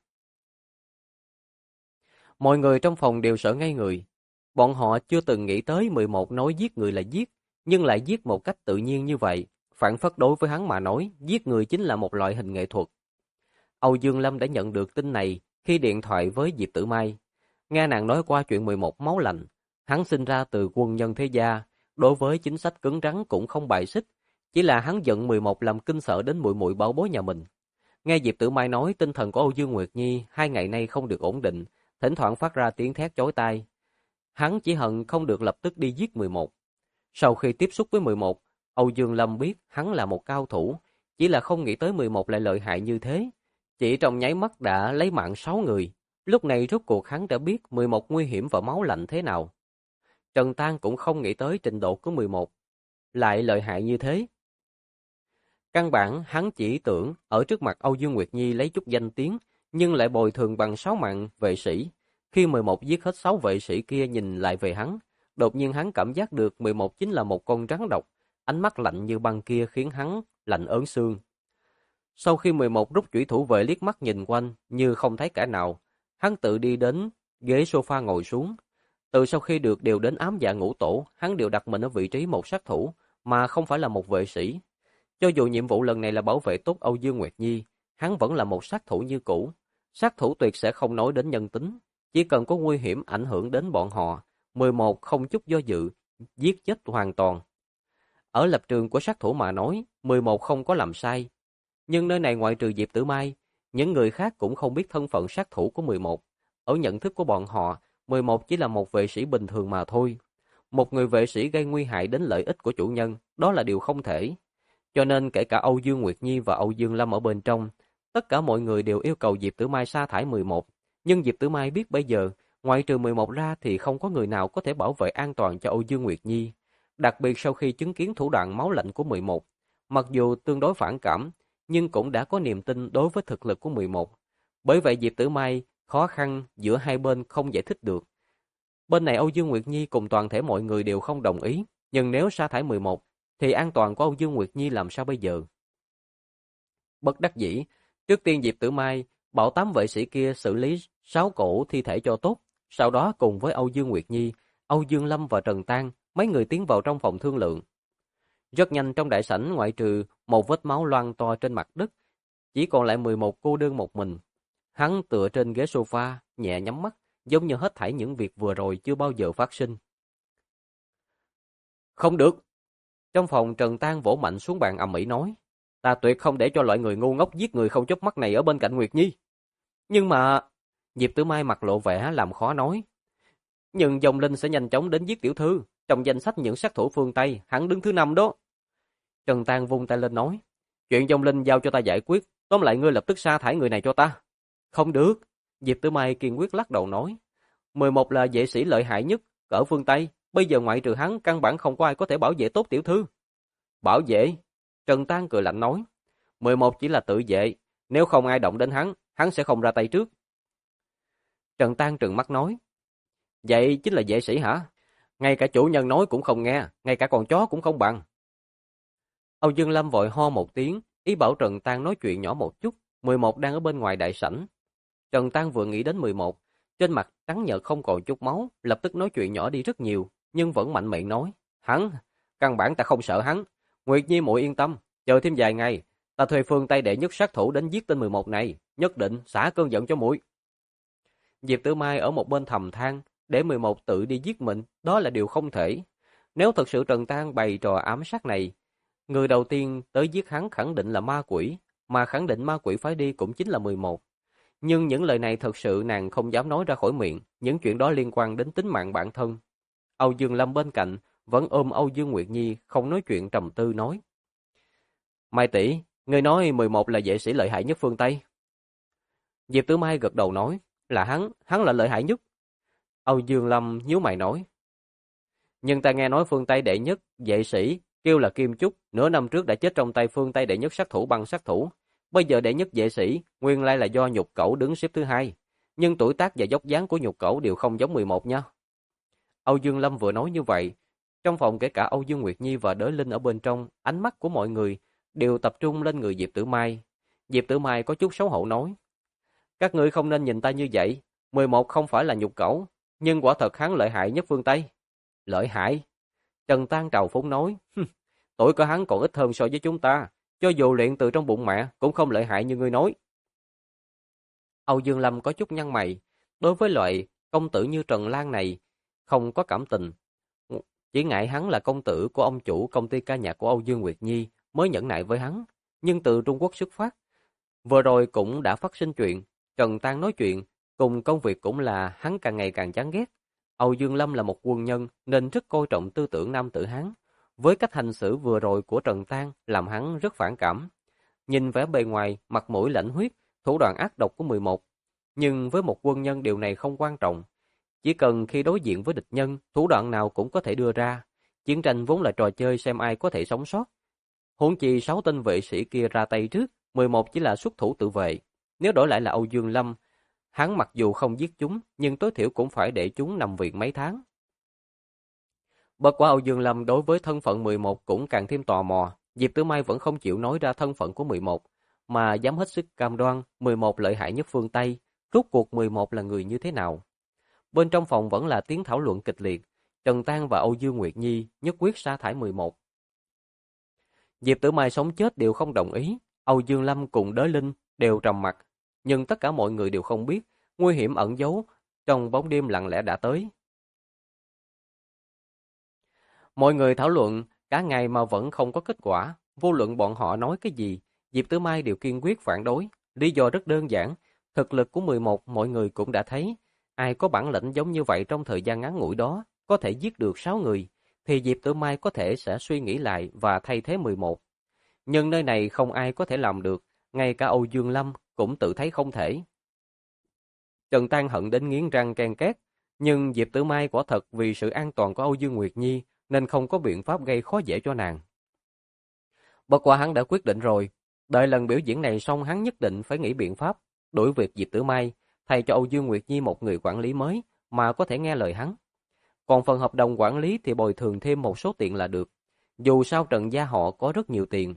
Mọi người trong phòng đều sợ ngây người. Bọn họ chưa từng nghĩ tới 11 nói giết người là giết, nhưng lại giết một cách tự nhiên như vậy. Phản phất đối với hắn mà nói, giết người chính là một loại hình nghệ thuật. Âu Dương Lâm đã nhận được tin này khi điện thoại với Diệp Tử Mai. Nghe nàng nói qua chuyện 11 máu lạnh. Hắn sinh ra từ quân nhân thế gia, đối với chính sách cứng rắn cũng không bài xích. Chỉ là hắn giận 11 làm kinh sợ đến muội muội bảo bối nhà mình. Nghe Diệp Tử Mai nói tinh thần của Âu Dương Nguyệt Nhi 2 ngày nay không được ổn định, thỉnh thoảng phát ra tiếng thét chói tai. Hắn chỉ hận không được lập tức đi giết 11. Sau khi tiếp xúc với 11, Âu Dương Lâm biết hắn là một cao thủ, chỉ là không nghĩ tới 11 lại lợi hại như thế. Chỉ trong nháy mắt đã lấy mạng 6 người. Lúc này rốt cuộc hắn đã biết 11 nguy hiểm và máu lạnh thế nào. Trần Tan cũng không nghĩ tới trình độ của 11 lại lợi hại như thế. Căn bản hắn chỉ tưởng ở trước mặt Âu Dương Nguyệt Nhi lấy chút danh tiếng, nhưng lại bồi thường bằng 6 mạng vệ sĩ. Khi 11 giết hết 6 vệ sĩ kia nhìn lại về hắn, đột nhiên hắn cảm giác được 11 chính là một con rắn độc, ánh mắt lạnh như băng kia khiến hắn lạnh ớn xương. Sau khi 11 rút chủy thủ về liếc mắt nhìn quanh như không thấy kẻ nào, hắn tự đi đến ghế sofa ngồi xuống. Từ sau khi được điều đến ám dạ ngũ tổ, hắn đều đặt mình ở vị trí một sát thủ, mà không phải là một vệ sĩ. Cho dù nhiệm vụ lần này là bảo vệ tốt Âu Dương Nguyệt Nhi, hắn vẫn là một sát thủ như cũ. Sát thủ tuyệt sẽ không nói đến nhân tính, chỉ cần có nguy hiểm ảnh hưởng đến bọn họ, 11 không chút do dự, giết chết hoàn toàn. Ở lập trường của sát thủ mà nói, 11 không có làm sai. Nhưng nơi này ngoại trừ Diệp Tử Mai, những người khác cũng không biết thân phận sát thủ của 11. Ở nhận thức của bọn họ, 11 chỉ là một vệ sĩ bình thường mà thôi. Một người vệ sĩ gây nguy hại đến lợi ích của chủ nhân, đó là điều không thể. Cho nên kể cả Âu Dương Nguyệt Nhi và Âu Dương Lâm ở bên trong, tất cả mọi người đều yêu cầu Diệp Tử Mai sa thải 11. Nhưng Diệp Tử Mai biết bây giờ, ngoại trừ 11 ra thì không có người nào có thể bảo vệ an toàn cho Âu Dương Nguyệt Nhi. Đặc biệt sau khi chứng kiến thủ đoạn máu lạnh của 11, mặc dù tương đối phản cảm, nhưng cũng đã có niềm tin đối với thực lực của 11. Bởi vậy Diệp Tử Mai khó khăn giữa hai bên không giải thích được. Bên này Âu Dương Nguyệt Nhi cùng toàn thể mọi người đều không đồng ý, nhưng nếu sa thải 11, thì an toàn của Âu Dương Nguyệt Nhi làm sao bây giờ? Bất đắc dĩ, trước tiên Diệp Tử Mai bảo 8 vệ sĩ kia xử lý 6 cổ thi thể cho tốt, sau đó cùng với Âu Dương Nguyệt Nhi, Âu Dương Lâm và Trần Tan, mấy người tiến vào trong phòng thương lượng. Rất nhanh trong đại sảnh ngoại trừ một vết máu loang to trên mặt đất, chỉ còn lại 11 cô đơn một mình. Hắn tựa trên ghế sofa, nhẹ nhắm mắt, giống như hết thảy những việc vừa rồi chưa bao giờ phát sinh. Không được! Trong phòng Trần Tan vỗ mạnh xuống bàn ầm ĩ nói, ta tuyệt không để cho loại người ngu ngốc giết người không chớp mắt này ở bên cạnh Nguyệt Nhi. Nhưng mà... Diệp Tử Mai mặt lộ vẻ làm khó nói. Nhưng Dòng Linh sẽ nhanh chóng đến giết tiểu thư, trong danh sách những sát thủ phương Tây, hắn đứng thứ 5 đó. Trần Tan vung tay lên nói, chuyện Dòng Linh giao cho ta giải quyết, tóm lại ngươi lập tức sa thải người này cho ta. Không được, Diệp Tử Mai kiên quyết lắc đầu nói, 11 là vệ sĩ lợi hại nhất ở phương Tây, bây giờ ngoại trừ hắn căn bản không có ai có thể bảo vệ tốt tiểu thư. Bảo vệ? Trần Tan cười lạnh nói, 11 chỉ là tự vệ, nếu không ai động đến hắn sẽ không ra tay trước. Trần Tan trừng mắt nói, vậy chính là vệ sĩ hả? Ngay cả chủ nhân nói cũng không nghe, ngay cả con chó cũng không bằng. Âu Dương Lâm vội ho một tiếng, ý bảo Trần Tan nói chuyện nhỏ một chút, 11 đang ở bên ngoài đại sảnh. Trần Tan vừa nghĩ đến 11, trên mặt trắng nhợt không còn chút máu, lập tức nói chuyện nhỏ đi rất nhiều, nhưng vẫn mạnh miệng nói, hắn, căn bản ta không sợ hắn, Nguyệt Nhi muội yên tâm, chờ thêm vài ngày, ta thuê phương Tây đệ nhất sát thủ đến giết tên 11 này, nhất định xả cơn giận cho muội. Diệp Tử Mai ở một bên thầm than, để 11 tự đi giết mình, đó là điều không thể. Nếu thật sự Trần Tan bày trò ám sát này, người đầu tiên tới giết hắn khẳng định là ma quỷ, mà khẳng định ma quỷ phái đi cũng chính là 11. Nhưng những lời này thật sự nàng không dám nói ra khỏi miệng, những chuyện đó liên quan đến tính mạng bản thân. Âu Dương Lâm bên cạnh vẫn ôm Âu Dương Nguyệt Nhi không nói chuyện trầm tư nói. Mai tỷ, ngươi nói 11 là vệ sĩ lợi hại nhất phương Tây. Diệp Tử Mai gật đầu nói, là hắn là lợi hại nhất. Âu Dương Lâm nhíu mày nói. Nhưng ta nghe nói phương Tây đệ nhất vệ sĩ kêu là Kim Chúc, nửa năm trước đã chết trong tay phương Tây đệ nhất sát thủ băng sát thủ. Bây giờ đệ nhất vệ sĩ, nguyên lai là do Nhục Cẩu đứng xếp thứ 2. Nhưng tuổi tác và dốc dáng của Nhục Cẩu đều không giống 11 nha. Âu Dương Lâm vừa nói như vậy, trong phòng kể cả Âu Dương Nguyệt Nhi và Đới Linh ở bên trong, ánh mắt của mọi người đều tập trung lên người Diệp Tử Mai. Diệp Tử Mai có chút xấu hổ nói, các ngươi không nên nhìn ta như vậy, 11 không phải là Nhục Cẩu, nhưng quả thật hắn lợi hại nhất phương Tây. Lợi hại? Trần Tan trào phúng nói, tuổi của hắn còn ít hơn so với chúng ta, cho dù luyện từ trong bụng mẹ cũng không lợi hại như ngươi nói. Âu Dương Lâm có chút nhăn mày, đối với loại công tử như Trần Lan này không có cảm tình. Chỉ ngại hắn là công tử của ông chủ công ty ca nhạc của Âu Dương Nguyệt Nhi mới nhẫn nại với hắn, nhưng từ Trung Quốc xuất phát, Vừa rồi cũng đã phát sinh chuyện, Trần Tăng nói chuyện, cùng công việc cũng là hắn càng ngày càng chán ghét. Âu Dương Lâm là một quân nhân nên rất coi trọng tư tưởng nam tử Hán. Với cách hành xử vừa rồi của Trần Tăng làm hắn rất phản cảm. Nhìn vẻ bề ngoài, mặt mũi lãnh huyết, thủ đoạn ác độc của 11. Nhưng với một quân nhân điều này không quan trọng. Chỉ cần khi đối diện với địch nhân, thủ đoạn nào cũng có thể đưa ra. Chiến tranh vốn là trò chơi xem ai có thể sống sót. Huống chi 6 tên vệ sĩ kia ra tay trước, 11 chỉ là xuất thủ tự vệ. Nếu đổi lại là Âu Dương Lâm, hắn mặc dù không giết chúng, nhưng tối thiểu cũng phải để chúng nằm viện mấy tháng. Bất quá Âu Dương Lâm đối với thân phận 11 cũng càng thêm tò mò. Diệp Tử Mai vẫn không chịu nói ra thân phận của 11, mà dám hết sức cam đoan 11 lợi hại nhất phương Tây. Rốt cuộc 11 là người như thế nào? Bên trong phòng vẫn là tiếng thảo luận kịch liệt. Trần Tăng và Âu Dương Nguyệt Nhi nhất quyết sa thải 11. Diệp Tử Mai sống chết đều không đồng ý. Âu Dương Lâm cùng Đới Linh đều trầm mặc. Nhưng tất cả mọi người đều không biết, nguy hiểm ẩn giấu trong bóng đêm lặng lẽ đã tới. Mọi người thảo luận cả ngày mà vẫn không có kết quả. Vô luận bọn họ nói cái gì, Diệp Tử Mai đều kiên quyết phản đối. Lý do rất đơn giản. Thực lực của 11 mọi người cũng đã thấy. Ai có bản lĩnh giống như vậy trong thời gian ngắn ngủi đó, có thể giết được 6 người, thì Diệp Tử Mai có thể sẽ suy nghĩ lại và thay thế 11. Nhưng nơi này không ai có thể làm được, ngay cả Âu Dương Lâm cũng tự thấy không thể. Trần Tăng hận đến nghiến răng ken két, nhưng Diệp Tử Mai quả thật vì sự an toàn của Âu Dương Nguyệt Nhi nên không có biện pháp gây khó dễ cho nàng. Bất quá hắn đã quyết định rồi, đợi lần biểu diễn này xong hắn nhất định phải nghĩ biện pháp đuổi việc Diệp Tử Mai, thay cho Âu Dương Nguyệt Nhi một người quản lý mới mà có thể nghe lời hắn. Còn phần hợp đồng quản lý thì bồi thường thêm một số tiền là được. Dù sao Trần gia họ có rất nhiều tiền.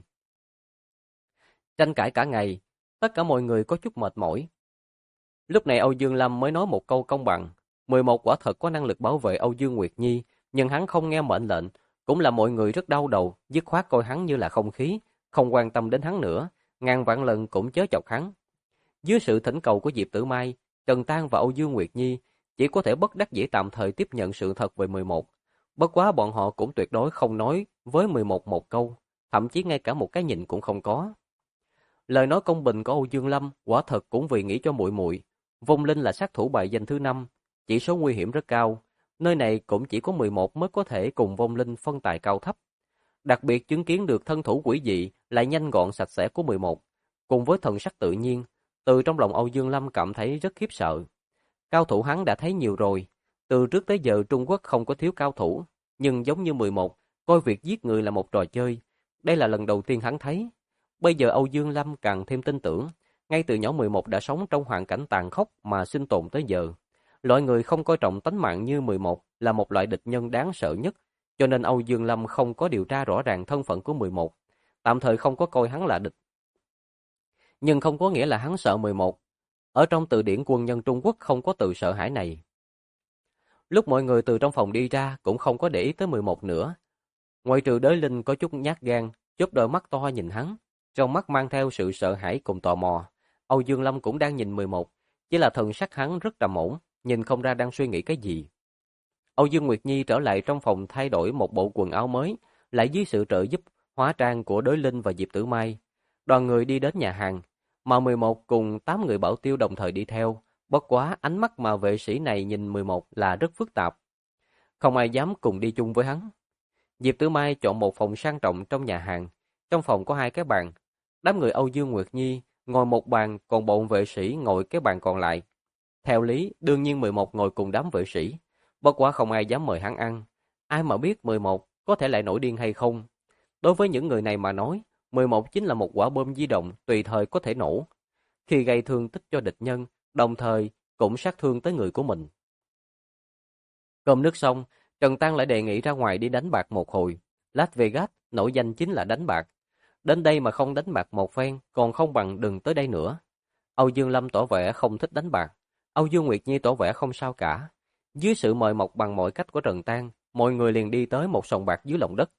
Tranh cãi cả ngày, tất cả mọi người có chút mệt mỏi. Lúc này Âu Dương Lâm mới nói một câu công bằng. 11 quả thật có năng lực bảo vệ Âu Dương Nguyệt Nhi, nhưng hắn không nghe mệnh lệnh, cũng là mọi người rất đau đầu, dứt khoát coi hắn như là không khí, không quan tâm đến hắn nữa, ngàn vạn lần cũng chớ chọc hắn. Dưới sự thỉnh cầu của Diệp Tử Mai, Trần Tăng và Âu Dương Nguyệt Nhi chỉ có thể bất đắc dĩ tạm thời tiếp nhận sự thật về 11. Bất quá bọn họ cũng tuyệt đối không nói với 11 một câu, thậm chí ngay cả một cái nhìn cũng không có. Lời nói công bình của Âu Dương Lâm quả thật cũng vì nghĩ cho muội muội. Vong Linh là sát thủ bài danh thứ 5, chỉ số nguy hiểm rất cao. Nơi này cũng chỉ có 11 mới có thể cùng Vong Linh phân tài cao thấp. Đặc biệt chứng kiến được thân thủ quỷ dị lại nhanh gọn sạch sẽ của 11, cùng với thần sắc tự nhiên, từ trong lòng Âu Dương Lâm cảm thấy rất khiếp sợ. Cao thủ hắn đã thấy nhiều rồi, từ trước tới giờ Trung Quốc không có thiếu cao thủ, nhưng giống như 11, coi việc giết người là một trò chơi, đây là lần đầu tiên hắn thấy. Bây giờ Âu Dương Lâm càng thêm tin tưởng, ngay từ nhỏ 11 đã sống trong hoàn cảnh tàn khốc mà sinh tồn tới giờ. Loại người không coi trọng tánh mạng như 11 là một loại địch nhân đáng sợ nhất, cho nên Âu Dương Lâm không có điều tra rõ ràng thân phận của 11, tạm thời không có coi hắn là địch. Nhưng không có nghĩa là hắn sợ 11. Ở trong từ điển quân nhân Trung Quốc không có từ sợ hãi này. Lúc mọi người từ trong phòng đi ra cũng không có để ý tới 11 nữa. Ngoại trừ Đới Linh có chút nhát gan, chớp đôi mắt to nhìn hắn, trong mắt mang theo sự sợ hãi cùng tò mò. Âu Dương Lâm cũng đang nhìn 11, chỉ là thần sắc hắn rất trầm ổn, nhìn không ra đang suy nghĩ cái gì. Âu Dương Nguyệt Nhi trở lại trong phòng thay đổi một bộ quần áo mới, lại dưới sự trợ giúp hóa trang của Đới Linh và Diệp Tử Mai. Đoàn người đi đến nhà hàng, mà 11 cùng 8 người bảo tiêu đồng thời đi theo. Bất quá ánh mắt mà vệ sĩ này nhìn 11 là rất phức tạp. Không ai dám cùng đi chung với hắn. Diệp Tử Mai chọn một phòng sang trọng trong nhà hàng. Trong phòng có 2 cái bàn. Đám người Âu Dương Nguyệt Nhi ngồi một bàn, còn bọn vệ sĩ ngồi cái bàn còn lại. Theo lý, đương nhiên 11 ngồi cùng đám vệ sĩ. Bất quá không ai dám mời hắn ăn. Ai mà biết 11 có thể lại nổi điên hay không. Đối với những người này mà nói, 11 chính là một quả bom di động tùy thời có thể nổ. Khi gây thương tích cho địch nhân, đồng thời cũng sát thương tới người của mình. Cơm nước xong, Trần Tăng lại đề nghị ra ngoài đi đánh bạc một hồi. Las Vegas nổi danh chính là đánh bạc. Đến đây mà không đánh bạc một phen, còn không bằng đừng tới đây nữa. Âu Dương Lâm tỏ vẻ không thích đánh bạc. Âu Dương Nguyệt Nhi tỏ vẻ không sao cả. Dưới sự mời mọc bằng mọi cách của Trần Tăng, mọi người liền đi tới một sòng bạc dưới lòng đất.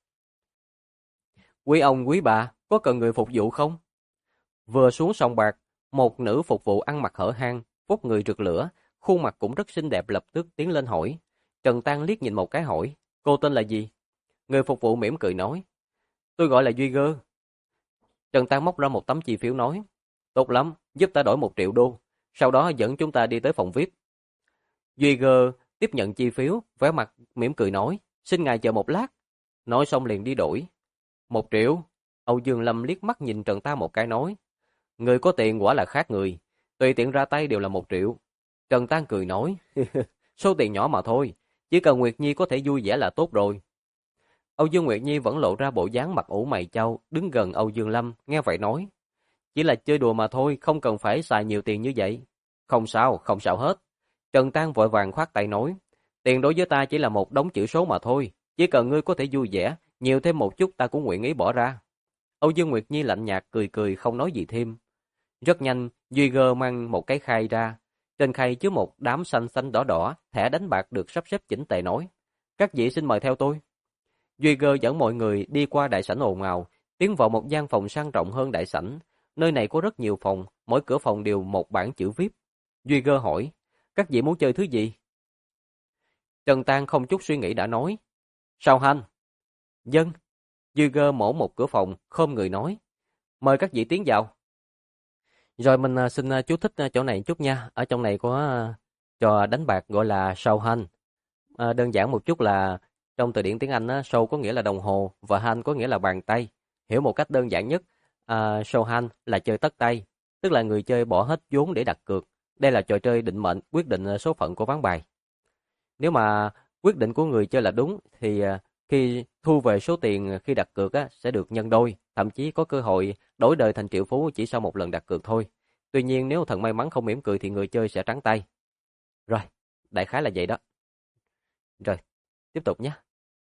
Quý ông quý bà, có cần người phục vụ không? Vừa xuống sòng bạc, một nữ phục vụ ăn mặc hở hang, vóc người rực lửa, khuôn mặt cũng rất xinh đẹp lập tức tiến lên hỏi. Trần Tăng liếc nhìn một cái hỏi, cô tên là gì? Người phục vụ mỉm cười nói, tôi gọi là Duy Gơ. Trần Tăng móc ra một tấm chi phiếu nói, Tốt lắm, giúp ta đổi 1 triệu đô. Sau đó dẫn chúng ta đi tới phòng VIP. Duy Gơ tiếp nhận chi phiếu, vẻ mặt mỉm cười nói, xin ngài chờ một lát. Nói xong liền đi đổi. 1 triệu. Âu Dương Lâm liếc mắt nhìn Trần Tăng một cái nói, người có tiền quả là khác người, tùy tiện ra tay đều là 1 triệu. Trần Tăng cười nói, số tiền nhỏ mà thôi, chỉ cần Nguyệt Nhi có thể vui vẻ là tốt rồi. Âu Dương Nguyệt Nhi vẫn lộ ra bộ dáng mặt ủ mày chau, đứng gần Âu Dương Lâm, nghe vậy nói, chỉ là chơi đùa mà thôi, không cần phải xài nhiều tiền như vậy. Không sao hết. Trần Tăng vội vàng khoát tay nói, tiền đối với ta chỉ là một đống chữ số mà thôi, chỉ cần ngươi có thể vui vẻ, nhiều thêm một chút ta cũng nguyện ý bỏ ra. Âu Dương Nguyệt Nhi lạnh nhạt cười cười không nói gì thêm. Rất nhanh, Duy Gơ mang một cái khay ra. Trên khay chứa một đám xanh xanh đỏ đỏ, thẻ đánh bạc được sắp xếp chỉnh tề nói, các vị xin mời theo tôi. Duy Gơ dẫn mọi người đi qua đại sảnh ồn ào, tiến vào một gian phòng sang trọng hơn đại sảnh. Nơi này có rất nhiều phòng, mỗi cửa phòng đều một bảng chữ VIP. Duy Gơ hỏi, các vị muốn chơi thứ gì? Trần Tăng không chút suy nghĩ đã nói, sao hành? Dân. Duy Gơ mổ một cửa phòng, khom người nói, mời các vị tiến vào. Rồi mình xin chú thích chỗ này chút nha. Ở trong này có trò đánh bạc gọi là sao hành. Đơn giản một chút là trong từ điển tiếng Anh show có nghĩa là đồng hồ và hand có nghĩa là bàn tay. Hiểu một cách đơn giản nhất, show hand là chơi tất tay, tức là người chơi bỏ hết vốn để đặt cược. Đây là trò chơi định mệnh, quyết định số phận của ván bài. Nếu mà quyết định của người chơi là đúng thì khi thu về số tiền khi đặt cược sẽ được nhân đôi, thậm chí có cơ hội đổi đời thành triệu phú chỉ sau một lần đặt cược thôi. Tuy nhiên nếu thần may mắn không mỉm cười thì người chơi sẽ trắng tay. Rồi, đại khái là vậy đó. Rồi, tiếp tục nhé.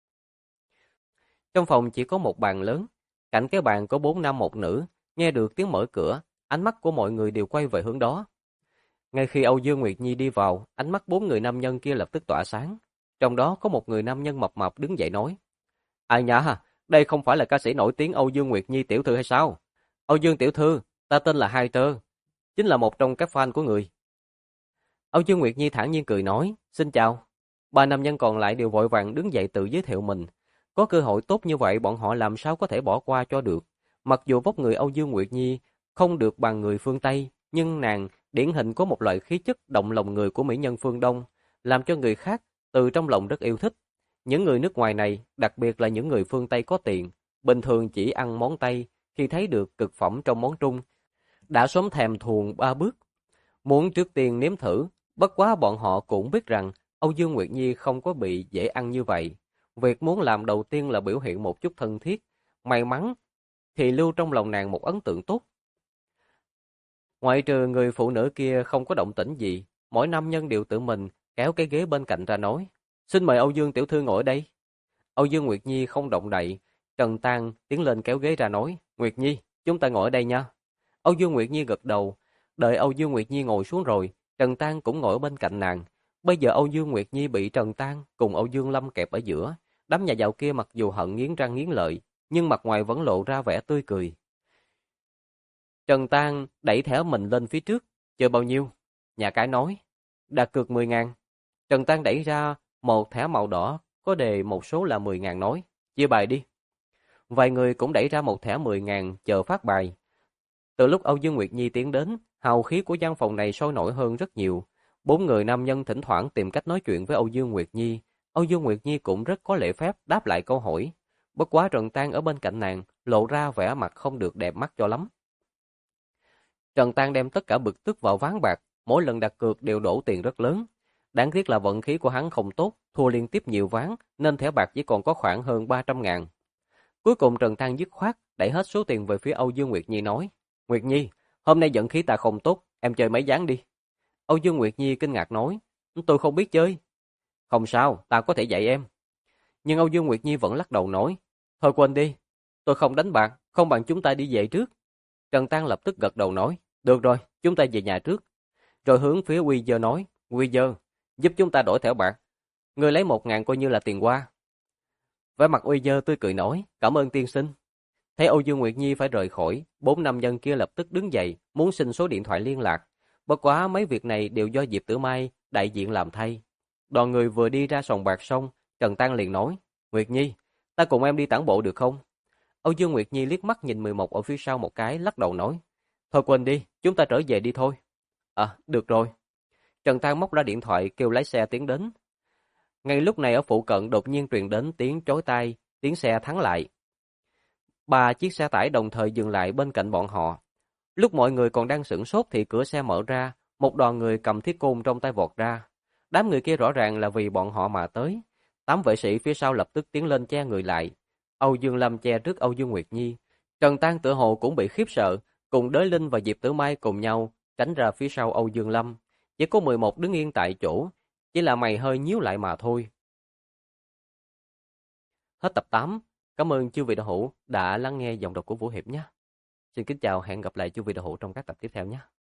Trong phòng chỉ có một bàn lớn, cạnh cái bàn có 4 nam một nữ, nghe được tiếng mở cửa, ánh mắt của mọi người đều quay về hướng đó. Ngay khi Âu Dương Nguyệt Nhi đi vào, ánh mắt 4 người nam nhân kia lập tức tỏa sáng. Trong đó có một người nam nhân mập mạp đứng dậy nói, ai nhá, đây không phải là ca sĩ nổi tiếng Âu Dương Nguyệt Nhi tiểu thư hay sao? Âu Dương tiểu thư, ta tên là Hai Tơ, chính là một trong các fan của người. Âu Dương Nguyệt Nhi thản nhiên cười nói, xin chào. Ba nam nhân còn lại đều vội vàng đứng dậy tự giới thiệu mình. Có cơ hội tốt như vậy bọn họ làm sao có thể bỏ qua cho được. Mặc dù vóc người Âu Dương Nguyệt Nhi không được bằng người phương Tây, nhưng nàng điển hình có một loại khí chất động lòng người của mỹ nhân phương Đông, làm cho người khác từ trong lòng rất yêu thích. Những người nước ngoài này, đặc biệt là những người phương Tây có tiền, bình thường chỉ ăn món Tây, khi thấy được cực phẩm trong món Trung, đã sớm thèm thuồng 3 bước. Muốn trước tiên nếm thử, bất quá bọn họ cũng biết rằng Âu Dương Nguyệt Nhi không có bị dễ ăn như vậy. Việc muốn làm đầu tiên là biểu hiện một chút thân thiết, may mắn thì lưu trong lòng nàng một ấn tượng tốt. Ngoại trừ người phụ nữ kia không có động tĩnh gì, mỗi nam nhân đều tự mình kéo cái ghế bên cạnh ra nói, xin mời Âu Dương tiểu thư ngồi ở đây. Âu Dương Nguyệt Nhi không động đậy, Trần Tăng tiến lên kéo ghế ra nói, Nguyệt Nhi, chúng ta ngồi ở đây nha. Âu Dương Nguyệt Nhi gật đầu, đợi Âu Dương Nguyệt Nhi ngồi xuống rồi, Trần Tăng cũng ngồi ở bên cạnh nàng. Bây giờ Âu Dương Nguyệt Nhi bị Trần Tăng cùng Âu Dương Lâm kẹp ở giữa, đám nhà giàu kia mặc dù hận nghiến răng nghiến lợi, nhưng mặt ngoài vẫn lộ ra vẻ tươi cười. Trần Tăng đẩy thẻ mình lên phía trước, chơi bao nhiêu? Nhà cái nói, đặt cược 10.000. Trần Tăng đẩy ra một thẻ màu đỏ, có đề một số là 10.000 nói, chia bài đi. Vài người cũng đẩy ra một thẻ 10.000 chờ phát bài. Từ lúc Âu Dương Nguyệt Nhi tiến đến, hào khí của gian phòng này sôi nổi hơn rất nhiều. 4 người nam nhân thỉnh thoảng tìm cách nói chuyện với Âu Dương Nguyệt Nhi. Âu Dương Nguyệt Nhi cũng rất có lễ phép đáp lại câu hỏi. Bất quá Trần Tăng ở bên cạnh nàng, lộ ra vẻ mặt không được đẹp mắt cho lắm. Trần Tăng đem tất cả bực tức vào ván bạc, mỗi lần đặt cược đều đổ tiền rất lớn. Đáng tiếc là vận khí của hắn không tốt, thua liên tiếp nhiều ván, nên thẻ bạc chỉ còn có khoảng hơn 300.000. Cuối cùng Trần Tăng dứt khoát, đẩy hết số tiền về phía Âu Dương Nguyệt Nhi nói, Nguyệt Nhi, hôm nay vận khí ta không tốt, em chơi mấy ván đi. Âu Dương Nguyệt Nhi kinh ngạc nói, tôi không biết chơi. Không sao, ta có thể dạy em. Nhưng Âu Dương Nguyệt Nhi vẫn lắc đầu nói, thôi quên đi, tôi không đánh bạc, không bằng chúng ta đi về trước. Trần Tăng lập tức gật đầu nói, được rồi, chúng ta về nhà trước. Rồi hướng phía Quy Dơ nói, Quy Dơ, giúp chúng ta đổi thẻ bạc. Ngươi lấy 1.000 coi như là tiền qua. Vẻ mặt Quy Dơ tươi cười nói, cảm ơn tiên sinh. Thấy Âu Dương Nguyệt Nhi phải rời khỏi, 4 nam nhân kia lập tức đứng dậy, muốn xin số điện thoại liên lạc. Bất quá mấy việc này đều do Diệp Tử Mai đại diện làm thay. Đoàn người vừa đi ra sòng bạc xong, Trần Tăng liền nói, Nguyệt Nhi, ta cùng em đi tản bộ được không? Âu Dương Nguyệt Nhi liếc mắt nhìn 11 ở phía sau một cái, lắc đầu nói, Thôi quên đi, chúng ta trở về đi thôi. À, được rồi. Trần Tăng móc ra điện thoại kêu lái xe tiến đến. Ngay lúc này ở phụ cận đột nhiên truyền đến tiếng chói tai, tiếng xe thắng lại. 3 chiếc xe tải đồng thời dừng lại bên cạnh bọn họ. Lúc mọi người còn đang sửng sốt thì cửa xe mở ra, một đoàn người cầm thiết côn trong tay vọt ra. Đám người kia rõ ràng là vì bọn họ mà tới. 8 vệ sĩ phía sau lập tức tiến lên che người lại. Âu Dương Lâm che trước Âu Dương Nguyệt Nhi. Trần Tăng tự hồ cũng bị khiếp sợ, cùng Đới Linh và Diệp Tử Mai cùng nhau tránh ra phía sau Âu Dương Lâm. Chỉ có 11 đứng yên tại chỗ, chỉ là mày hơi nhíu lại mà thôi. Hết tập 8. Cảm ơn chư vị đạo hữu đã lắng nghe giọng đọc của Vũ Hiệp nhé. Xin kính chào, hẹn gặp lại chư vị đạo hữu trong các tập tiếp theo nhé.